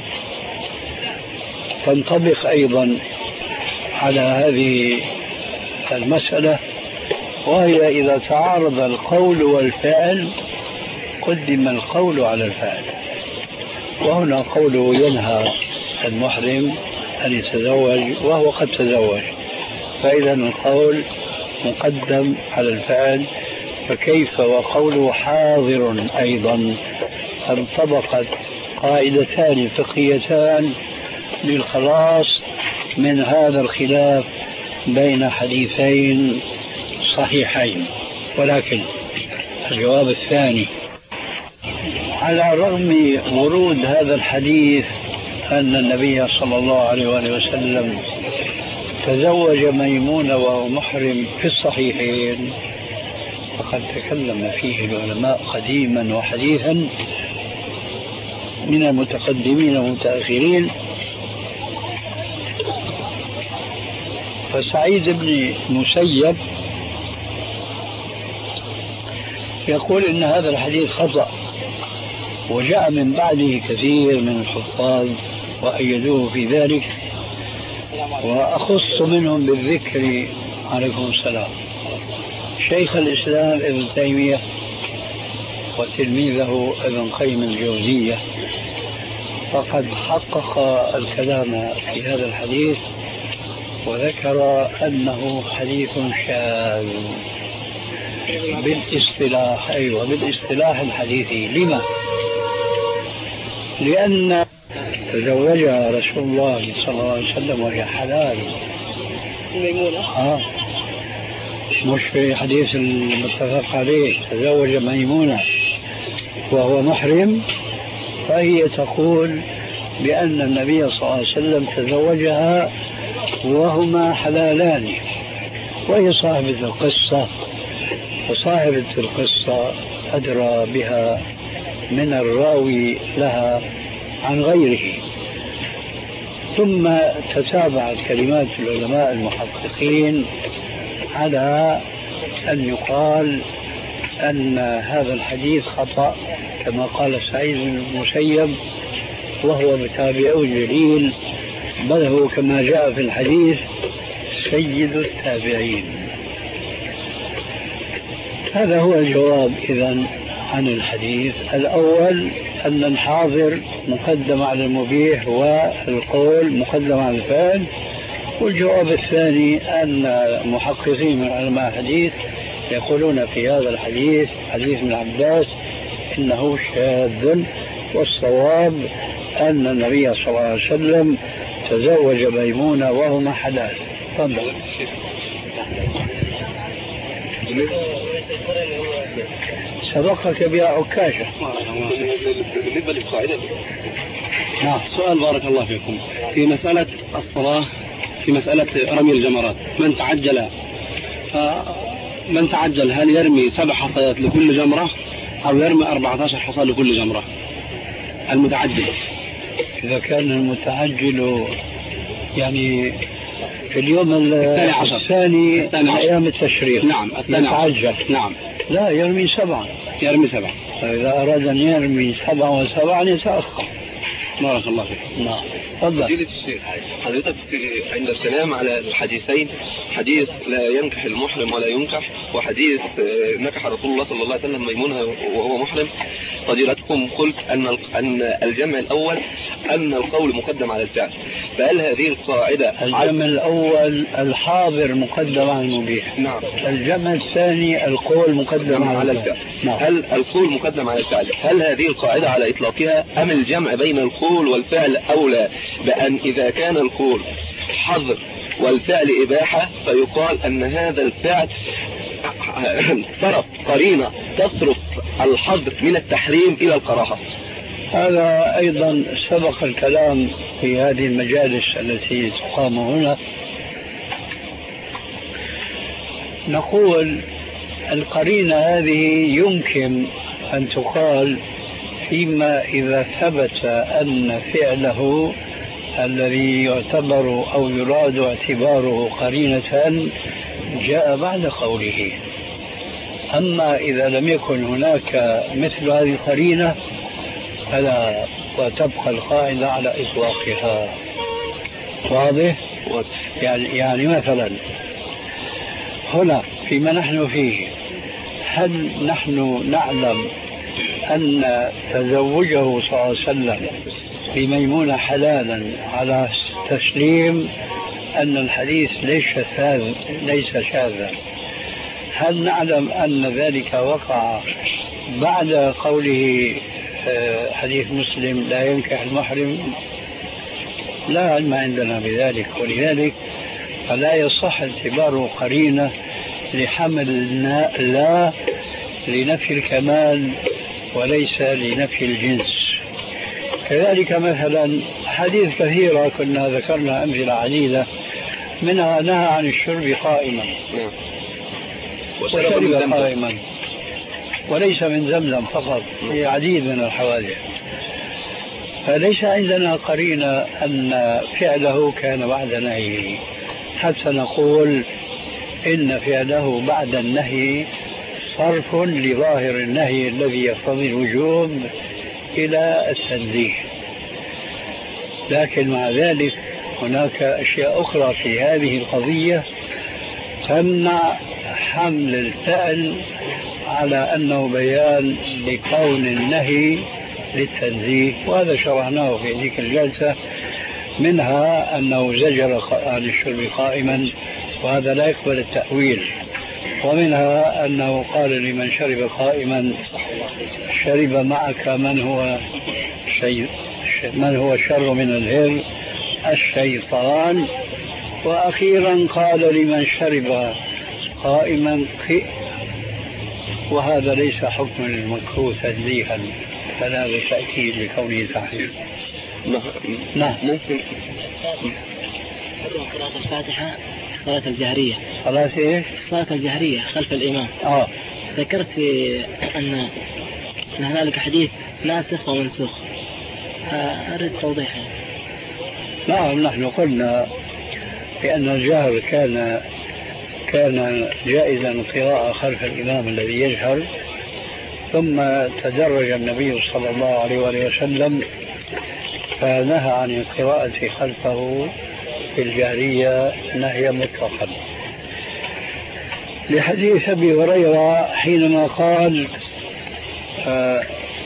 تنطبق أيضا على هذه المسألة، وهي إذا تعارض القول والفعل قدم القول على الفعل. وهنا قوله ينهى المحرم أن يتزوج وهو قد تزوج، فإذا القول مقدم على الفعل، فكيف وقوله حاضر أيضا؟ انطبقت قاعدتان فقهيتان للخلاص من هذا الخلاف بين حديثين صحيحين. ولكن الجواب الثاني، على الرغم ورود هذا الحديث أن النبي صلى الله عليه وسلم تزوج ميمونة وهو محرم في الصحيحين، فقد تكلم فيه العلماء قديما وحديثا من المتقدمين والمتأخرين. فسعيد بن مسيب يقول إن هذا الحديث خطأ، وجاء من بعده كثير من الحفاظ وأيدوه في ذلك، وأخص منهم بالذكر عليكم السلام شيخ الإسلام ابن تيمية وتلميذه ابن قيم الجوزية، فقد حقق الكلام في هذا الحديث وذكر أنه حديث شاذ بالاصطلاح. أيوة بالاصطلاح الحديثي. لما؟ لأن تزوجها رسول الله صلى الله عليه وسلم وهي حلال ميمونة. آه. مش في حديث المتفق عليه تزوج ميمونة وهو محرم، فهي تقول بأن النبي صلى الله عليه وسلم تزوجها وهما حلالان، وهي صاحبة القصة، وصاحبة القصة أدرى بها من الراوي لها عن غيره. ثم تتابعت كلمات العلماء المحققين على أن يقال أن هذا الحديث خطأ كما قال سعيد بن المسيب، وهو متابع جليل، بل هو كما جاء في الحديث سيد التابعين. هذا هو الجواب إذن عن الحديث الأول، أن الحاضر مقدم على المبيح والقول مقدم على الفعل. والجواب الثاني أن محققين من علماء الحديث يقولون في هذا الحديث حديث ابن عباس إنه شاذ، والصواب أن النبي صلى الله عليه وسلم تزوج ميمونة وهما حلال. تفضل. سبقك بها عكاشة. بالنسبة للقاعدة، نعم. سؤال بارك الله فيكم في مسألة الصلاة، في مسألة رمي الجمرات، من تعجل فمن تعجل هل يرمي سبع حصيات لكل جمرة أو يرمي أربعة عشر حصى لكل جمرة؟ المتعجل إذا كان المتعجل يعني في اليوم الثاني عشر الثاني من أيام التشريق، نعم الثاني يتعجل، نعم، لا يرمي سبعة، يرمي سبعة. فإذا أراد أن يرمي سبعة وسبعة يتأخر. بارك الله فيك. نعم تفضل. فضيلة الشيخ، حضرتك عند الكلام على الحديثين، حديث لا ينكح المحرم ولا ينكح، وحديث نكح رسول الله صلى الله عليه وسلم ميمونة وهو محرم، فضيلتكم قلت أن أن الجمع الأول أن القول مقدم على الفعل، فهل هذه القاعدة؟ الجمع الأول الحاضر مقدم على المبيح. نعم. الجمع الثاني القول مقدم على الفعل. نعم. هل القول مقدم على الفعل، هل هذه القاعدة على إطلاقها أم الجمع بين القول والفعل أولى؟ بأن إذا كان القول حظر والفعل إباحة فيقال أن هذا الفعل صرف قرينة تصرف الحظر من التحريم إلى الكراهة. هذا أيضا سبق الكلام في هذه المجالس التي تقام هنا. نقول القرينة هذه يمكن أن تقال فيما إذا ثبت أن فعله الذي يعتبر أو يراد اعتباره قرينة جاء بعد قوله. أما إذا لم يكن هناك مثل هذه القرينة فلا، وتبقى القاعدة على إطلاقها. واضح؟ يعني, يعني مثلا هنا فيما نحن فيه، هل نحن نعلم أن تزوجه صلى الله عليه وسلم بميمونة حلالا على تسليم أن الحديث ليس شاذ ليس شاذا؟ هل نعلم أن ذلك وقع بعد قوله حديث مسلم لا ينكح المحرم؟ لا علم عندنا بذلك، ولذلك فلا يصح اعتباره قرينة لحمل لا لنفي الكمال وليس لنفي الجنس. كذلك مثلا حديث كثيرة كنا ذكرنا أمثلة عديدة، منها نهى عن الشرب قائما وشرب قائما، وليس من زمزم فقط، في عديد من الحوادث. فليس عندنا قرينة أن فعله كان بعد نهيه حتى نقول إن فعله بعد النهي صرف لظاهر النهي الذي يقتضي الوجوب إلى التنزيه. لكن مع ذلك هناك أشياء أخرى في هذه القضية تمنع حمل الفعل على أنه بيان لكون النهي للتنزيه، وهذا شرحناه في ذيك الجلسة. منها أنه زجر عن الشرب قائما، وهذا لا يقبل التأويل. ومنها أنه قال لمن شرب قائما شرب معك من هو شيء من هو شر من الهر الشيطان. وأخيرا قال لمن شرب قائما قئ، وهذا ليس حكم المكروه تنزيها، فلا بالتأكيد لكونه تحريم. نعم. ممكن قراءة الفاتحة صلاة الجهرية. صلاة إيه؟ صلاة الجهرية خلف الإمام. آه. ذكرت في أن هنالك حديث ناسخ ومنسوخ، أريد توضيحه. نعم، نحن قلنا بأن الجهر كان كان جائزا القراءة خلف الإمام الذي يجهر، ثم تدرج النبي صلى الله عليه وآله وسلم فنهى عن القراءة خلفه في الجهرية نهيا مطلقا، لحديث أبي هريرة حينما قال آه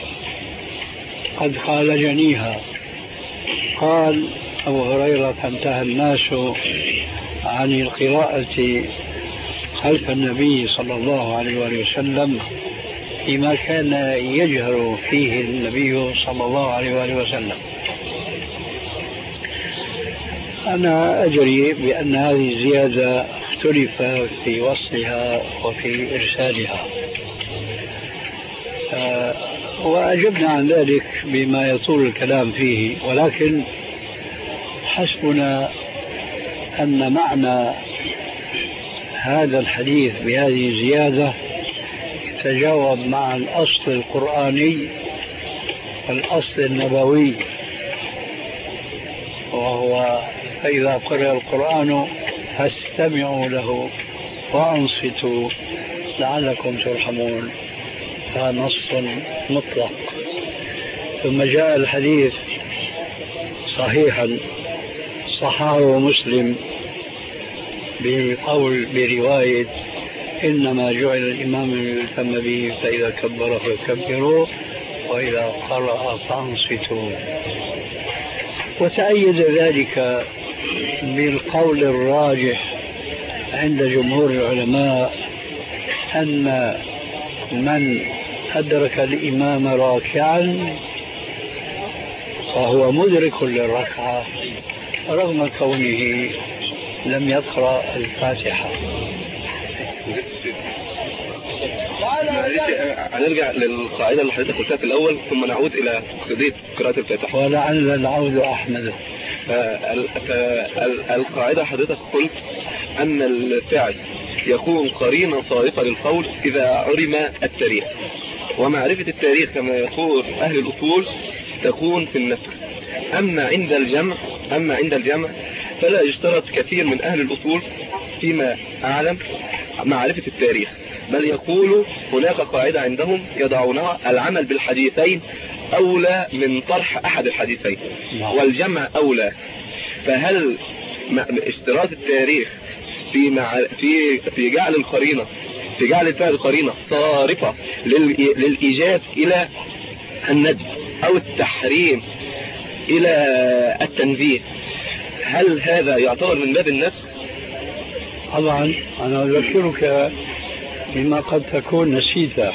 قد قال جنيها، قال أبو هريرة فانتهى الناس عن القراءة خلف النبي صلى الله عليه وآله وسلم فيما كان يجهر فيه النبي صلى الله عليه وآله وسلم. أنا أجري بأن هذه الزيادة اختلف في وصلها وفي إرسالها، أه وأجبنا عن ذلك بما يطول الكلام فيه، ولكن حسبنا أن معنى هذا الحديث بهذه الزيادة يتجاوب مع الأصل القرآني والأصل النبوي، وهو فإذا قرأ القرآن فاستمعوا له وأنصتوا لعلكم ترحمون. هذا نص مطلق. ثم جاء الحديث صحيحا صححه مسلم بقول برواية إنما جعل الإمام ليؤتم به فإذا كبر فكبروا وإذا قرأ فأنصتوا. وتأيد ذلك بالقول الراجح عند جمهور العلماء أن من أدرك الإمام راكعا فهو مدرك للركعة رغم كونه لم يقرأ الفاتحة. هنرجع للقاعدة اللي حضرتك قلتها في الأول ثم نعود إلى قضية قراءة الفاتحة. ولعل العود أحمد. القاعدة حضرتك قلت أن الفعل يكون قرينة صارفة للقول إذا علم التاريخ، ومعرفة التاريخ كما يقول أهل الأصول تكون في النسخ. أما عند الجمع أما عند الجمع فلا يشترط كثير من أهل الأصول فيما أعلم معرفة التاريخ، بل يقول هناك قاعدة عندهم يضعونها العمل بالحديثين أولى من طرح أحد الحديثين والجمع أولى. فهل اشتراط التاريخ في مع في في جعل القرينة في جعل الفعل قرينة صارفة للإيجاب إلى الندب أو التحريم إلى التنزيه، هل هذا يعتبر من باب النسخ؟ طبعا أنا أذكرك بما قد تكون نسيته.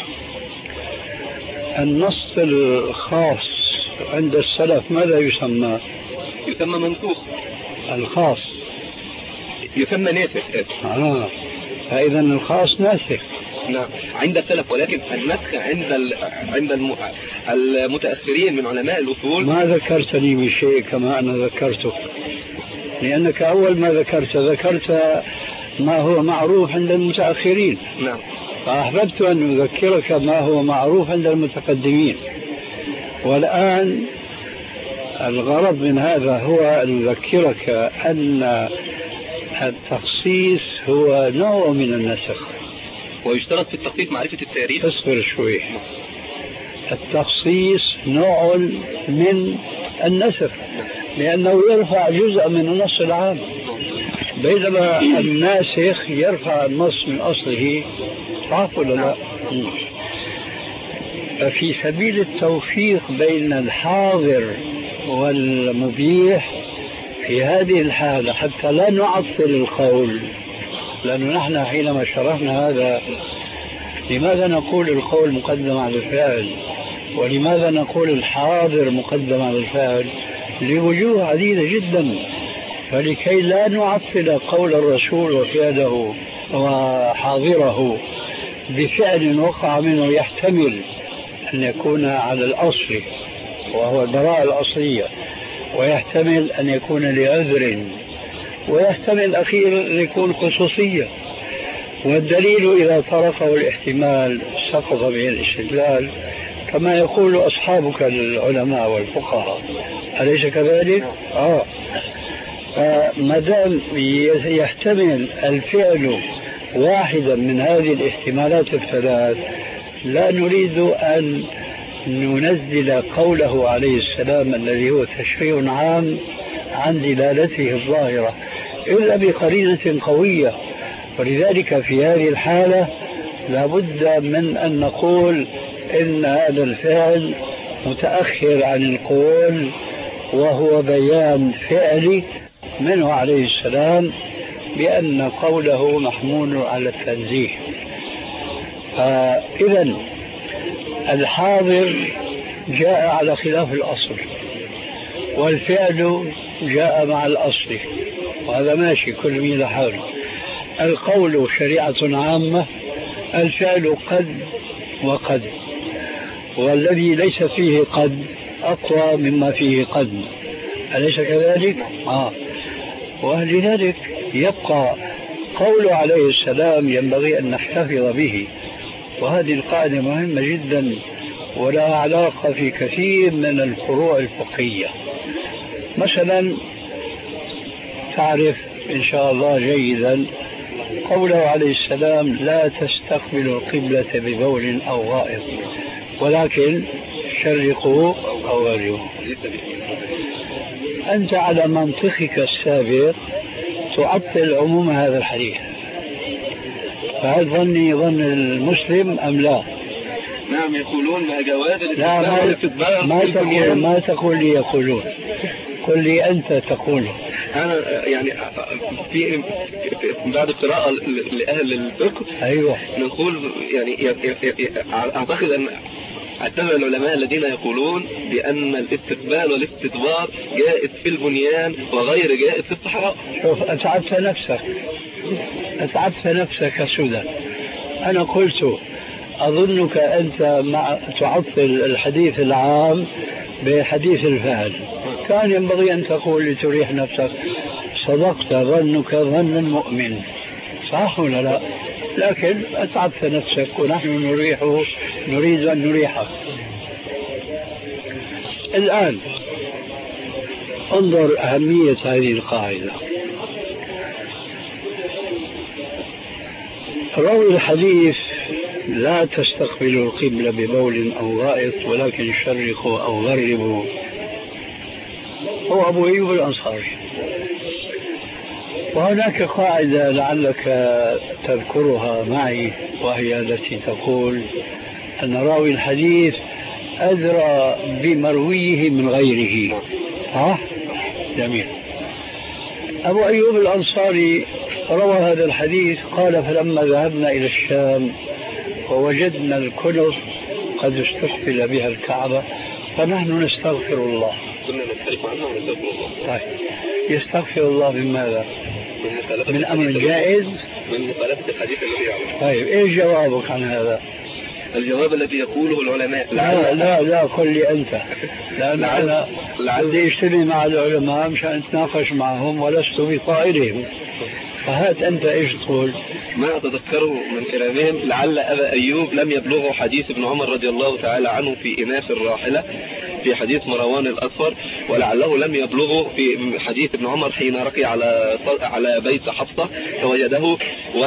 النص الخاص عند السلف ماذا يسمى؟ يسمى منسوخ. الخاص يسمى ناسخ. آه. فإذا الخاص ناسخ. نعم عند السلف، ولكن النسخ عند ال... عند الم... المتأخرين من علماء الأصول. ما ذكرتني بشيء كما أنا ذكرتك، لأنك أول ما ذكرت ذكرت ما هو معروف عند المتأخرين. نعم. فأحببت أن أذكرك ما هو معروف عند المتقدمين، والآن الغرض من هذا هو أن أذكرك أن التخصيص هو نوع من النسخ. ويشترط في التخصيص معرفة التاريخ. اصبر شوي. التخصيص نوع من النسخ لأنه يرفع جزء من النص العام، بينما الناسخ يرفع النص من أصله. صح ولا لا؟ في سبيل التوفيق بين الحاضر والمبيح في هذه الحالة حتى لا نعطل القول، لأنه نحن حينما شرحنا هذا لماذا نقول القول مقدم على الفعل ولماذا نقول الحاضر مقدم على الفعل لوجوه عديدة جدا، فلكي لا نعطل قول الرسول وفعله وحاضره بفعل وقع منه يحتمل أن يكون على الأصل وهو البراءة الأصلية، ويحتمل أن يكون لعذر، ويحتمل أخيرا أن يكون خصوصية. والدليل إذا طرقه الاحتمال سقط به الاستدلال كما يقول أصحابك العلماء والفقهاء، أليس كذلك؟ آه. ما دام يحتمل الفعل واحدا من هذه الاحتمالات الثلاث لا نريد أن ننزل قوله عليه السلام الذي هو تشريع عام عن دلالته الظاهرة إلا بقرينة قوية. ولذلك في هذه الحالة لابد من أن نقول إن هذا الفعل متأخر عن القول وهو بيان فعلي منه عليه السلام بأن قوله محمول على التنزيه. إذن الحاضر جاء على خلاف الأصل والفعل جاء مع الأصل، وهذا ماشي كل ميل حوله. القول شريعة عامة، الفعل قد وقد، والذي ليس فيه قد أقوى مما فيه قد، أليس كذلك؟ آه. ولذلك يبقى قول عليه السلام ينبغي أن نحتفظ به، وهذه القاعدة مهمة جدا ولها علاقة في كثير من الفروع الفقهية. مثلا تعرف إن شاء الله جيدا قوله عليه السلام لا تستقبلوا القبلة ببول أو غائط ولكن شرقوا أو غربوا. أنت على منطقك السابق تعطل عموم هذا الحديث، فهل ظني ظن المسلم أم لا؟ نعم يقولون ما جواز لا ما, ما تقول ما تقول لي يقولون، قل لي أنت تقول. أنا يعني في بعد قراءة لأهل الفقه أيوة نقول يعني أعتقد أن أتبع العلماء الذين يقولون بأن الاستقبال والاستدبار جائز في البنيان وغير جائز في الصحراء. شوف أتعبت نفسك أتعبت نفسك سدى. أنا قلت أظنك أنت مع تعطل الحديث العام بحديث الفعل، كان ينبغي أن تقول لتريح نفسك صدقت ظنك ظن المؤمن، صح ولا لا؟ لكن أتعبت نفسك ونحن نريح نريد أن نريحك. الآن انظر أهمية هذه القاعدة. راوي الحديث لا تستقبلوا القبلة ببول أو غائط ولكن شرقوا أو غربوا هو أبو أيوب الأنصاري. وهناك قاعدة لعلك تذكرها معي وهي التي تقول أن راوي الحديث أدرى بمرويه من غيره، ها؟ جميل. أبو أيوب الأنصاري روى هذا الحديث قال فلما ذهبنا إلى الشام ووجدنا الكنف قد استقبل بها الكعبة فنحن نستغفر الله. كنا نختلف عنه ونستغفر الله. طيب يستغفر الله بماذا؟ من أمر جائز؟ من مخالفة الحديث الذي يعلم. طيب إيش جوابك عن هذا؟ الجواب الذي يقوله العلماء لا لا لا قل لي أنت، لأن أنا بدي أجتمع مع العلماء مشان أتناقش معهم ولست بطائرهم، فهات أنت إيش تقول؟ ما أتذكره من كلامهم لعل أبا أيوب لم يبلغه حديث ابن عمر رضي الله تعالى عنه في إناث الراحلة في حديث مروان الأصفر، ولعله لم يبلغه في حديث ابن عمر حين رقي على على بيت حفصة فوجده،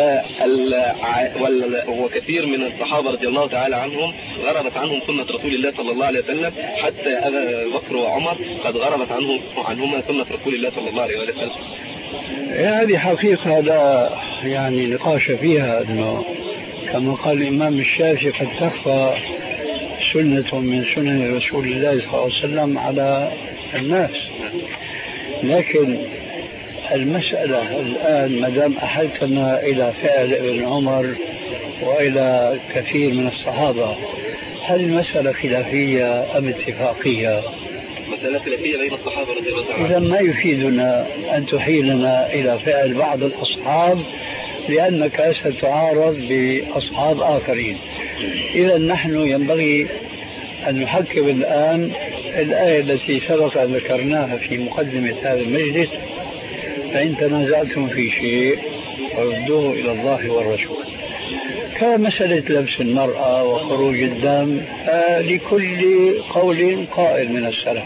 وكثير من الصحابة رضي الله تعالى عنهم غربت عنهم سنة رسول الله صلى الله عليه وسلم، حتى أبا بكر وعمر قد غربت عنهم عنهما سنة رسول الله صلى الله عليه وسلم. هذه حقيقة لا يعني نقاش فيها، أنه كما قال الإمام الشافعي قد تخفى سنة من سنن رسول الله صلى الله عليه وسلم على الناس، لكن المسألة الآن مدام أحلتنا إلى فعل ابن عمر وإلى كثير من الصحابة، هل المسألة خلافية أم اتفاقية؟ مسألة خلافية بين الصحابة رضي الله عنهم. إذا ما يفيدنا أن تحيلنا إلى فعل بعض الأصحاب لأنك ستعارض بأصحاب آخرين. إذا نحن ينبغي أن نحكم الآن الآية التي سبق أن ذكرناها في مقدمة هذا المجلس: فإن تنازعتم في شيء فردوه إلى الله والرسول. كمسألة لبس المرأة وخروج الدم لكل قول قائل من السلف.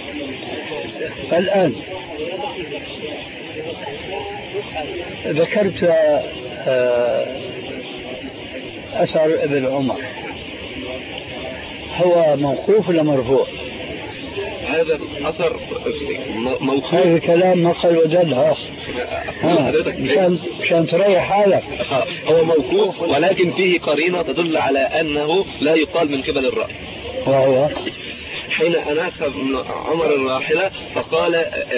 الآن ذكرت أثر ابن عمر، هو موقوف ولا مرفوع؟ هذا الأثر موقوف. هذا الكلام ما قال ودلها مشان مشان تريح حالك. هو موقوف ولكن فيه قرينة تدل على أنه لا يقال من قبل الرأي. وهو حين أناخ ابن عمر الراحلة فقال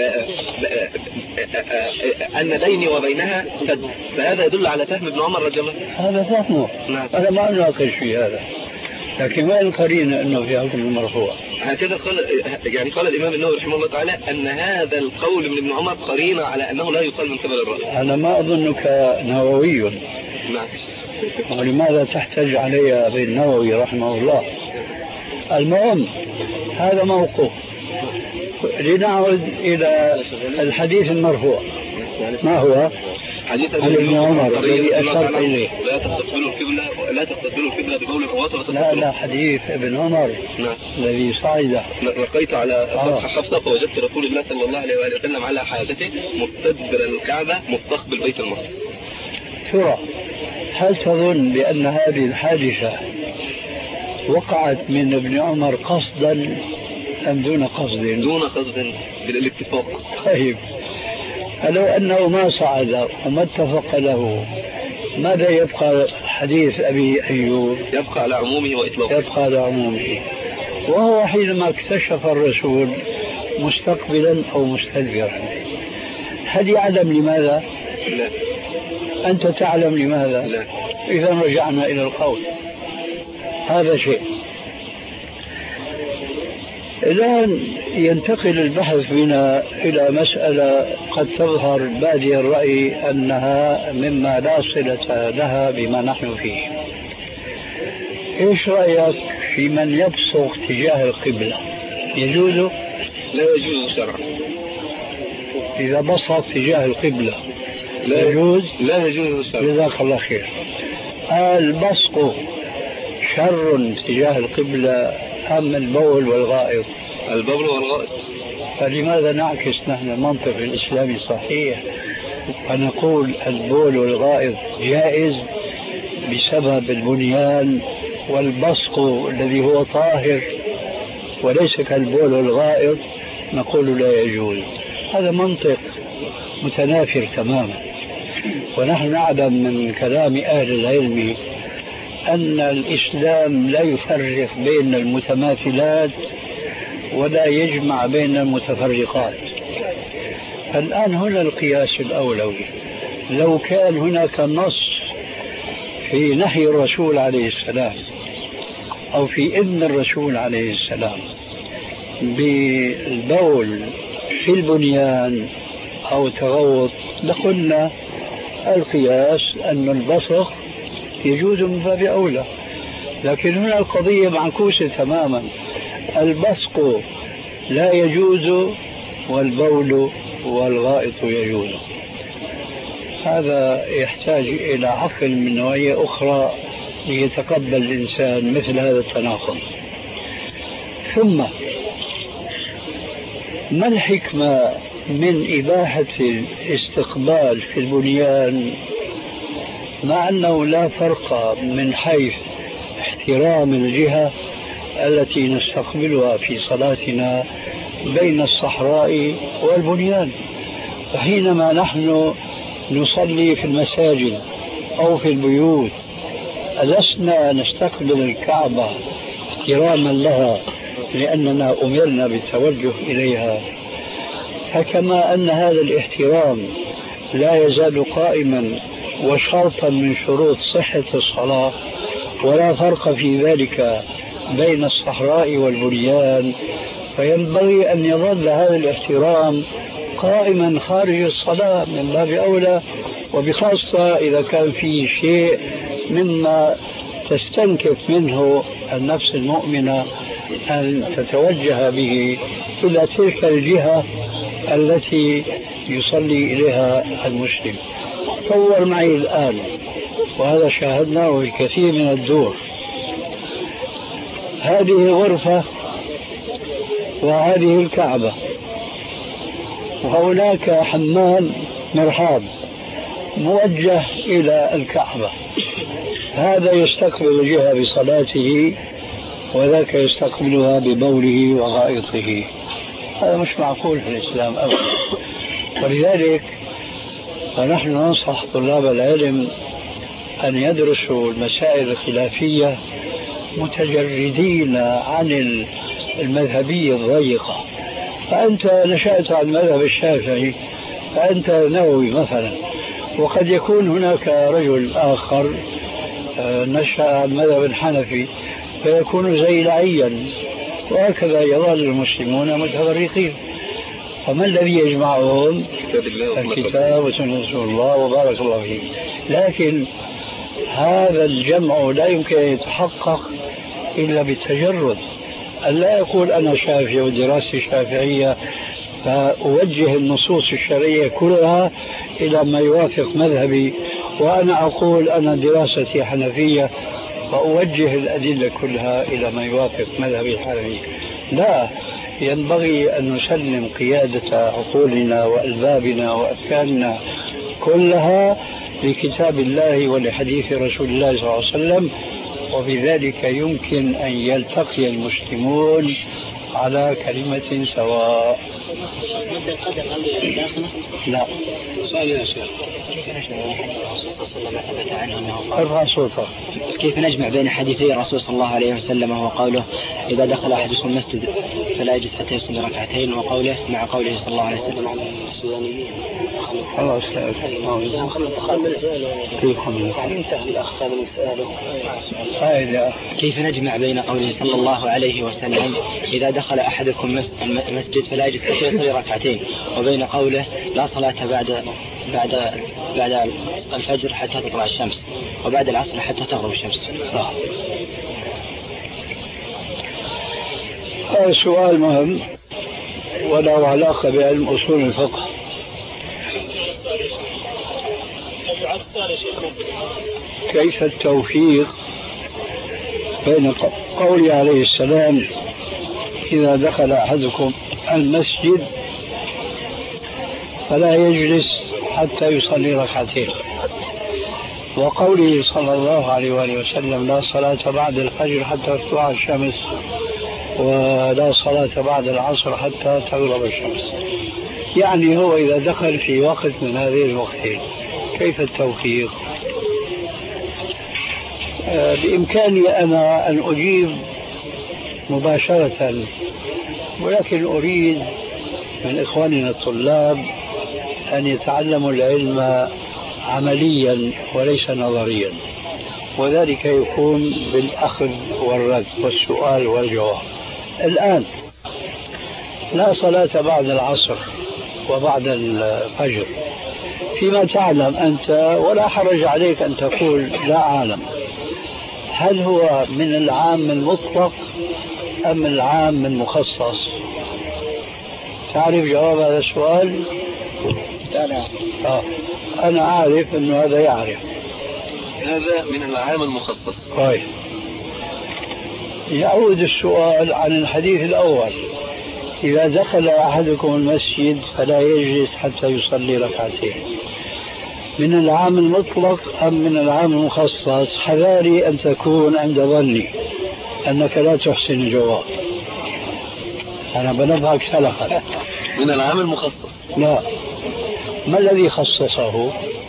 أن بيني وبينها سد، فهذا يدل على فهم ابن عمر رضي الله عنه. هذا فهمه. نعم. أنا ما أناقش في هذا، لكن ما القرينة أنه في حكم المرفوع؟ هكذا قال، يعني قال الإمام النووي رحمه الله تعالى أن هذا القول من ابن عمر قرينة على أنه لا يقال من قبل الرأي. أنا ما أظنك نووي. نعم. ولماذا تحتج علي بالنووي رحمه الله؟ المهم هذا موقوف. لنعود إلى الحديث المرفوع، ما هو؟ حديث ابن عمر الذي أشرت إليه: لا تستقبلوا القبلة لا تستقبلوا القبلة بقول الغواصة. لا لا حديث ابن عمر. نعم. الذي صعد لقيت على سطح حفصة فوجدت رسول الله صلى الله عليه وآله وسلم على حاجته مستدبر الكعبة مستقبل بيت المقدس. ترى هل تظن بأن هذه الحادثة وقعت من ابن عمر قصدا أم دون قصد؟ دون قصد بالاتفاق. طيب فلو أنه ما صعد وما اتفق له ماذا يبقى حديث أبي أيوب؟ يبقى على عمومه وإطلاقه. يبقى على عمومه. وهو حينما اكتشف الرسول مستقبلا أو مستدبرا، هل يعلم لماذا؟ لا. أنت تعلم لماذا؟ لا. إذا رجعنا إلى القول. هذا شيء. الآن ينتقل البحث بنا إلى مسألة قد تظهر بادي الرأي أنها مما لا صلة لها بما نحن فيه. إيش رأيك في من يبصق تجاه القبلة؟ يجوز؟ لا يجوز شرعا. إذا بصق تجاه القبلة لا يجوز؟ لا يجوز شرعا. جزاك الله خير. البصق شر تجاه القبلة أم البول والغائط؟ البول والغائط. فلماذا نعكس نحن المنطق الإسلامي صحيح ونقول البول والغائط جائز بسبب البنيان، والبصق الذي هو طاهر وليس كالبول والغائط نقول لا يجوز؟ هذا منطق متنافر تماما. ونحن نعلم من كلام أهل العلم أن الإسلام لا يفرق بين المتماثلات ولا يجمع بين المتفرقات. فالآن هنا القياس الأولوي. لو كان هناك نص في نهي الرسول عليه السلام أو في إذن الرسول عليه السلام بالبول في البنيان أو تغوط لقلنا القياس أن البصق يجوز من باب أولى. لكن هنا القضية معكوسة تماما. البصق لا يجوز والبول والغائط يجوز. هذا يحتاج إلى عقل من نوعية أخرى ليتقبل الإنسان مثل هذا التناقض. ثم ما الحكمة من إباحة الاستقبال في البنيان مع أنه لا فرق من حيث احترام الجهة التي نستقبلها في صلاتنا بين الصحراء والبنيان؟ فحينما نحن نصلي في المساجد أو في البيوت ألسنا نستقبل الكعبة احتراما لها لأننا أمرنا بالتوجه إليها؟ فكما أن هذا الاحترام لا يزال قائما وشرطا من شروط صحة الصلاة ولا فرق في ذلك بين الصحراء والبنيان، فينبغي أن يظل هذا الاحترام قائما خارج الصلاة من باب أولى، وبخاصة إذا كان فيه شيء مما تستنكف منه النفس المؤمنة أن تتوجه به إلى تلك الجهة التي يصلي إليها المسلم. تصور معي الآن، وهذا شاهدناه في كثير من الدور، هذه غرفة وهذه الكعبة وهناك حمام مرحاض موجه إلى الكعبة، هذا يستقبل الجهة بصلاته وذاك يستقبلها ببوله وغائطه. هذا مش معقول في الإسلام أبدا. ولذلك فنحن ننصح طلاب العلم أن يدرسوا المسائل الخلافية متجردين عن المذهبية الضيقة. فأنت نشأت على المذهب الشافعي فأنت نووي مثلا، وقد يكون هناك رجل آخر نشأ على المذهب الحنفي فيكون زيلعيا، وهكذا يظل المسلمون متفرقين. فما الذي يجمعهم؟ الكتاب وسنة رسول الله وبارك الله فيه. لكن هذا الجمع لا يمكن أن يتحقق إلا بالتجرد. ألا يقول أنا شافعي ودراستي شافعية فأوجه النصوص الشرعية كلها إلى ما يوافق مذهبي، وأنا أقول أنا دراستي حنفية فأوجه الأدلة كلها إلى ما يوافق مذهبي الحنفي. لا، ينبغي أن نسلم قيادة عقولنا وألبابنا وأفكارنا كلها لكتاب الله ولحديث رسول الله صلى الله عليه وسلم، وبذلك يمكن أن يلتقي المسلمون على كلمة سواء. لا. سؤال يا شيخ، كيف نجمع بين حديث الرسول صلى الله عليه وسلم ثبت عنه أنه ارفع صوتك. كيف نجمع بين حديثي الرسول صلى الله عليه وسلم وهو قوله إذا دخل أحدكم المسجد فلا يجلس حتى يصلي ركعتين، وقوله مع قوله صلى الله عليه وسلم على السودانيين؟ خلاص كيف نجمع بين قوله صلى الله عليه وسلم إذا دخل أحدكم المسجد فلا يجلس حتى يصلي ركعتين، وبين قوله لا صلاة بعد بعد بعد الفجر حتى تطلع الشمس، وبعد العصر حتى تغرب الشمس؟ هذا سؤال مهم وله علاقة بعلم أصول الفقه. كيف التوفيق بين قوله عليه السلام إذا دخل أحدكم المسجد فلا يجلس حتى يصلي ركعتين، وقوله صلى الله عليه وآله وسلم لا صلاة بعد الفجر حتى تطلع الشمس، ولا صلاة بعد العصر حتى تغرب الشمس؟ يعني هو إذا دخل في وقت من هذه الوقتين كيف التوفيق؟ آه بإمكاني أنا أن أجيب مباشرة، ولكن أريد من إخواننا الطلاب أن يتعلموا العلم عمليا وليس نظريا، وذلك يكون بالأخذ والرد والسؤال والجواب. الآن لا صلاة بعد العصر وبعد الفجر، فيما تعلم أنت ولا حرج عليك أن تقول لا أعلم، هل هو من العام المطلق أم من العام المخصص؟ تعرف جواب هذا السؤال؟ أنا آه. أنا أعرف أنه هذا يعرف. هذا من العام المخصص. طيب، يعود السؤال عن الحديث الأول إذا دخل أحدكم المسجد فلا يجلس حتى يصلي ركعتين، من العام المطلق أم من العام المخصص؟ حذاري أن تكون عند ظني أنك لا تحسن الجواب، أنا بنبهك سلفا. من العام المخصص. لا، ما الذي خصصه؟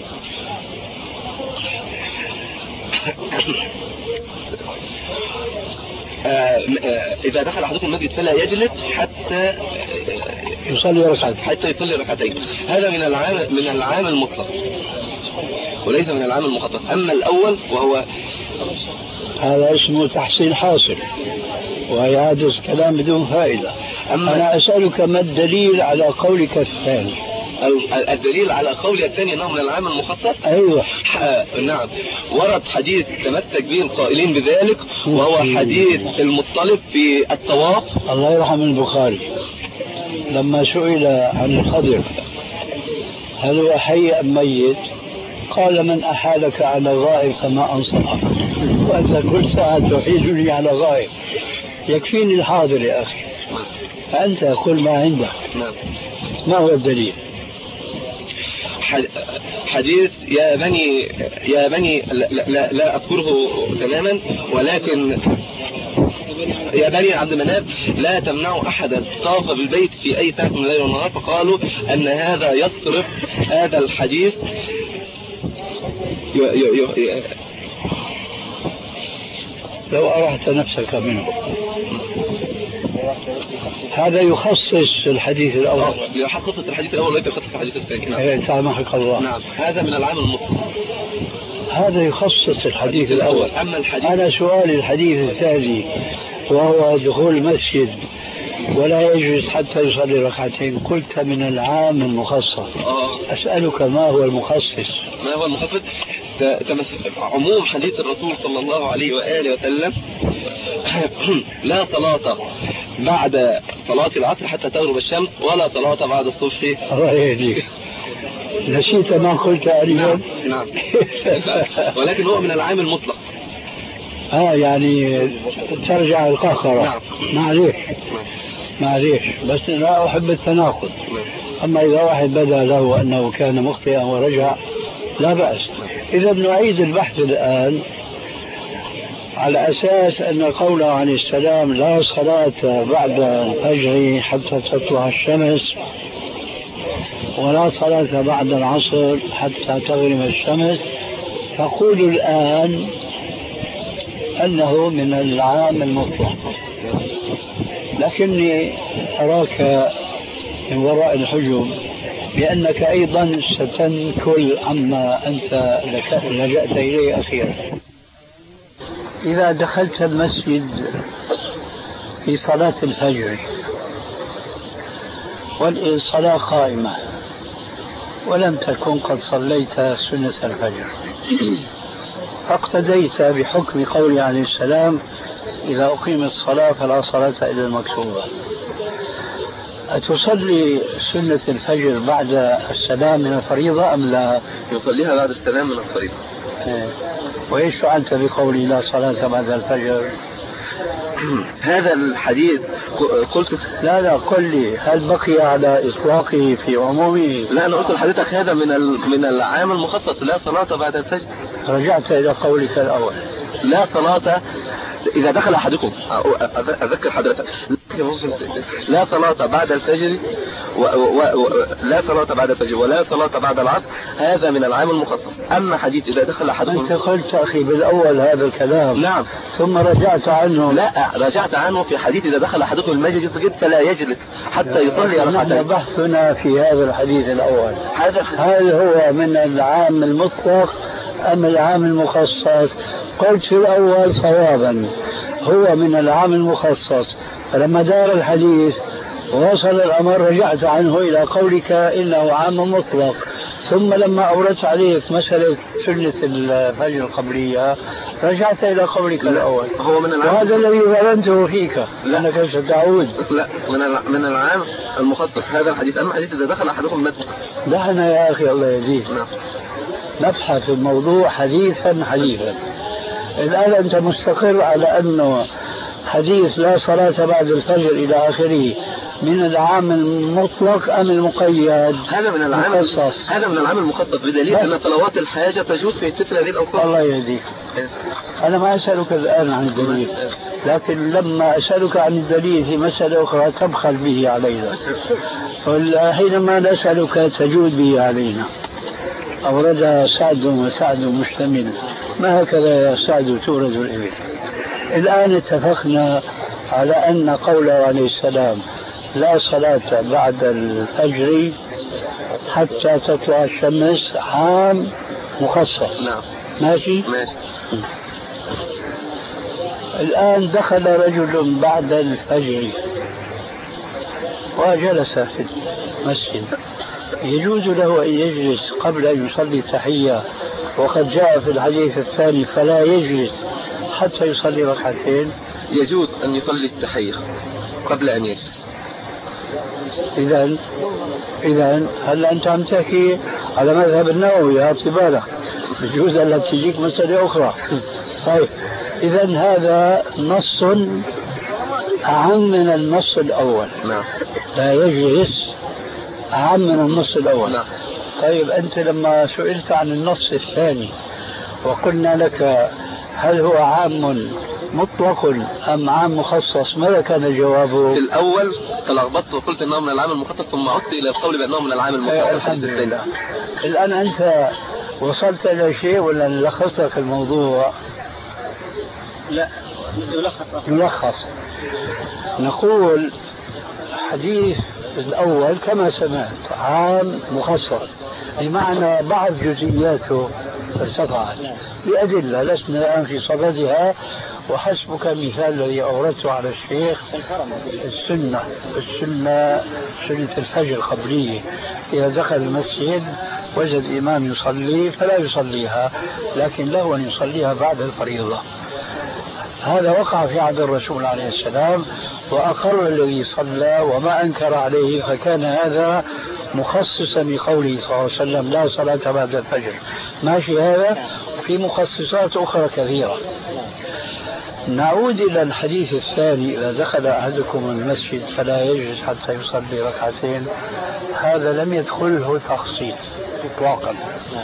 إذا دخل أحدكم المسجد فلا يجلس حتى يصلي ركعتين حتى يصلي ركعتين، هذا من العام من العام المطلق وليس من العام المخصص. أما الأول وهو هذا اسمه تحصيل حاصل وإعادة كلام بدون فائدة. أما أنا أسألك ما الدليل على قولك الثاني؟ الدليل على قولي الثاني أنه من العام المخصص. أيوة نعم، ورد حديث تمسك به القائلين بذلك، وهو حديث المطلب في الطواف. الله يرحم البخاري لما سئل عن الخضر هل هو حي أم ميت قال من أحالك على غائب فما أنصحك، وأنت كل ساعة تحيلني على غائب، يكفيني الحاضر يا أخي، فأنت قل ما عندك. ما هو الدليل؟ حديث يا بني يا بني لا, لا, لا أذكره تماما، ولكن يا بني عبد مناف لا تمنعوا أحدا طاف بالبيت في أي ساعة من الليل والنهار، فقالوا أن هذا يصرف هذا الحديث ي ي ي لو أرحت نفسك منه. هذا يخصص الحديث الأول. يخصص الحديث الأول وليس يخصص الحديث الثاني. نعم. سامحك الله. نعم، هذا من العام المطلق. هذا يخصص الحديث الأول. أما الحديث أنا سؤالي الحديث الثاني وهو دخول المسجد ولا يجلس حتى يصلي ركعتين، قلت من العام المخصص. آه. أسألك ما هو المخصص؟ ما هو المخصص؟ عموم حديث الرسول صلى الله عليه وآله وسلم لا صلاة بعد صلاة العصر حتى تغرب الشمس، ولا صلاة بعد الصبح. الله يهديك، نسيت ما قلت اليوم. نعم. ولكن هو من العام المطلق. اه يعني ترجع القهقرة. نعم. معليش معليش، بس لا أحب التناقض. أما إذا واحد بدا له أنه كان مخطئا ورجع لا بأس. إذا نعيد البحث الآن على أساس أن قوله عليه السلام لا صلاة بعد الفجر حتى تطلع الشمس ولا صلاة بعد العصر حتى تغرب الشمس، تقول الآن أنه من العام المطلق، لكني أراك من وراء الحجب بأنك أيضا ستنكل عما أنت لجأت إليه أخيرا. إذا دخلت المسجد في صلاة الفجر والصلاة قائمة ولم تكن قد صليت سنة الفجر فاقتديت بحكم قوله عليه السلام إذا أقيمت الصلاة فلا صلاة إلا المكتوبة، أتصلي سنة الفجر بعد السلام من الفريضة أم لا؟ يصليها بعد السلام من الفريضة. وإيش فعلت بقولي لا صلاة بعد الفجر؟ هذا الحديث قلت لا لا قل لي هل بقي على إطلاقه في عمومه؟ لا أنا قلت لحضرتك هذا من من العام المخصص لا صلاة بعد الفجر. رجعت إلى قولك الأول لا صلاة إذا دخل أحدكم، أذكر حضرتك لا صلاة بعد الفجر و... و... و... لا صلاة بعد الفجر ولا صلاة بعد العصر، هذا من العام المخصص. أما حديث إذا دخل أحدكم، أنت قلت أخي بالأول هذا الكلام. نعم. ثم رجعت عنه. لا رجعت عنه في حديث إذا دخل أحدكم المسجد فلا يجلس حتى يصلي ركعتين. بحثنا في هذا الحديث الأول هذا هل هو من العام المطلق أم العام المخصص؟ قلت في الأول صوابا هو من العام المخصص، فلما دار الحديث ووصل الأمر رجعت عنه إلى قولك إنه عام مطلق، ثم لما أوردت عليك مسألة سنة الفجر القبلية رجعت إلى قولك الأول. هو من العام، وهذا الذي ظننته فيك أنك ستعود. لا من من العام المخصص هذا الحديث. أما حديث إذا دخل أحدكم المسجد، دعنا يا أخي الله يهديك نبحث الموضوع حديثا حديثا. الآن أنت مستقر على أنه حديث لا صلاة بعد الفجر إلى آخره من العام المطلق أم المقيد؟ هذا من العام المخصص. هذا من العام المخصص بدليل أن صلوات الحاجة تجوز في مثل هذه الأوقات. الله يهديك. أنا ما أسألك الآن عن الدليل، لكن لما أسألك عن الدليل في مسألة أخرى تبخل به علينا، حينما نسألك تجود به علينا. أوردها سعد وسعد مشتمل، ما هكذا يا سعد تورد الإبل. الآن اتفقنا على أن قوله عليه السلام لا صلاة بعد الفجر حتى تطلع الشمس عام مخصص. نعم. ماشي؟ ماشي. الآن دخل رجل بعد الفجر وجلس في المسجد، يجوز له أن يجلس قبل أن يصلي التحية، وقد جاء في الحديث الثاني فلا يجلس حتى يصلي ركعتين؟ يجوز أن يصلي التحية قبل أن يجلس. إذا إذا هل أنت عم تحكي على مذهب النووي؟ هات بالك يجوز أن تجيك مسألة أخرى. طيب إذا هذا نص أعم من النص الأول. نعم. لا يجلس أعم من النص الأول. نعم. طيب أنت لما سئلت عن النص الثاني وقلنا لك هل هو عام مطلق أم عام مخصص، ماذا كان جوابه؟ في الأول تلخبطت وقلت أنه من العام المخصص، ثم عدت إلى القول بأنه من العام المخصص. الحمد لله. الآن أنت وصلت إلى شيء ولا لخصت لك الموضوع؟ لا يلخص. يلخص. نقول حديث الأول كما سمعت عام مخصص، بمعنى بعض جزئياته ارتفعت بأدلة لسنا الآن في صددها، وحسبك مثال الذي أوردته على الشيخ السنة السنة سنة الفجر القبلية، إذا دخل المسجد وجد إمام يصلي فلا يصليها، لكن له أن يصليها بعد الفريضة. هذا وقع في عهد الرسول عليه السلام وأقر الذي صلى وما أنكر عليه، فكان هذا مخصصا لقوله صلى الله عليه وسلم لا صلاة بعد الفجر. ماشي. هذا في مخصصات أخرى كثيرة. نعود إلى الحديث الثاني إذا دخل أحدكم المسجد فلا يجلس حتى يصلي ركعتين، هذا لم يدخله تخصيص إطلاقا،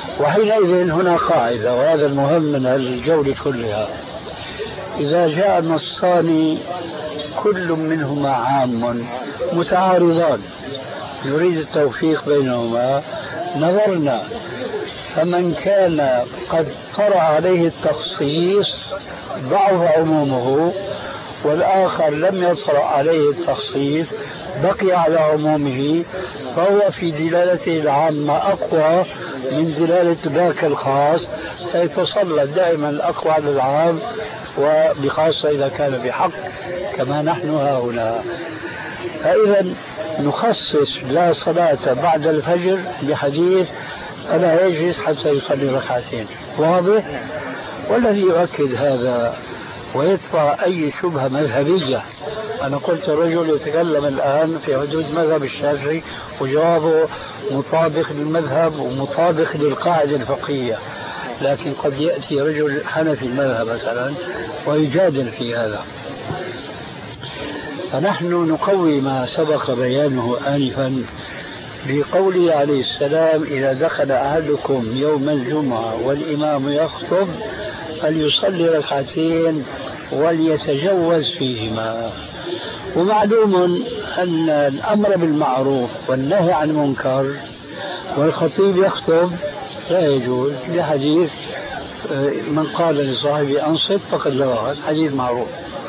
وحينئذ هنا قاعدة، وهذا المهم من الجولة كلها. إذا جاء نصان كل منهما عام متعارضان نريد التوفيق بينهما، نظرنا، فمن كان قد طرأ عليه التخصيص ضعف عمومه، والآخر لم يطرأ عليه التخصيص بقي على عمومه، فهو في دلالته العامة أقوى من دلالة ذاك الخاص، فيتسلط دائما الأقوى على العام، وبخاصة إذا كان بحق كما نحن ها هنا. فإذا نخصص لا صلاة بعد الفجر بحديث ألا يجلس حتى يصلي ركعتين، واضح؟ والذي يؤكد هذا ويدفع أي شبهة مذهبية، أنا قلت الرجل يتكلم الآن في حدود مذهب الشافعي وجوابه مطابق للمذهب ومطابق للقاعدة الفقهية، لكن قد يأتي رجل حنفي المذهب مثلا ويجادل في هذا. فنحن نقوي ما سبق بيانه آنفا بقوله عليه السلام: إذا دخل أحدكم يوم الجمعة والإمام يخطب فليصلي ركعتين وليتجوز فيهما. ومعلوم أن الأمر بالمعروف والنهي عن المنكر والخطيب يخطب لا يجوز، لحديث من قال لصاحبه أنصت فقد لغى، حديث معروف.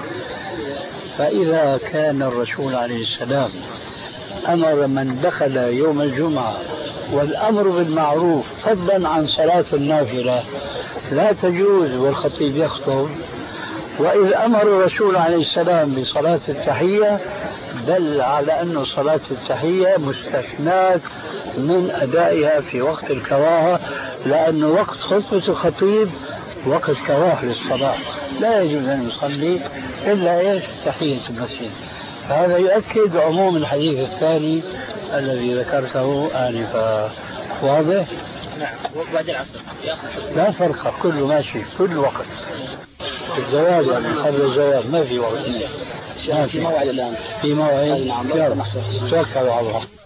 فإذا كان الرسول عليه السلام أمر من دخل يوم الجمعة والأمر بالمعروف فضلا عن صلاة النافلة لا تجوز والخطيب يخطب، وإذ أمر الرسول عليه السلام بصلاة التحية دل على أن صلاة التحية مستثناة من أدائها في وقت الكراهة، لأن وقت خطبة الخطيب وقت كراهة للصلاة، لا يجوز أن يصلي إلا إيش تحية المسجد. هذا يؤكد عموم الحديث الثاني الذي ذكرته آنفا، واضح؟ نعم. وبعد العصر لا فرق، كله ماشي كل وقت. الزواج يعني قبل الزواج ما في وقت، في موعد الآن، في موعد. نعم. توكلوا على الله.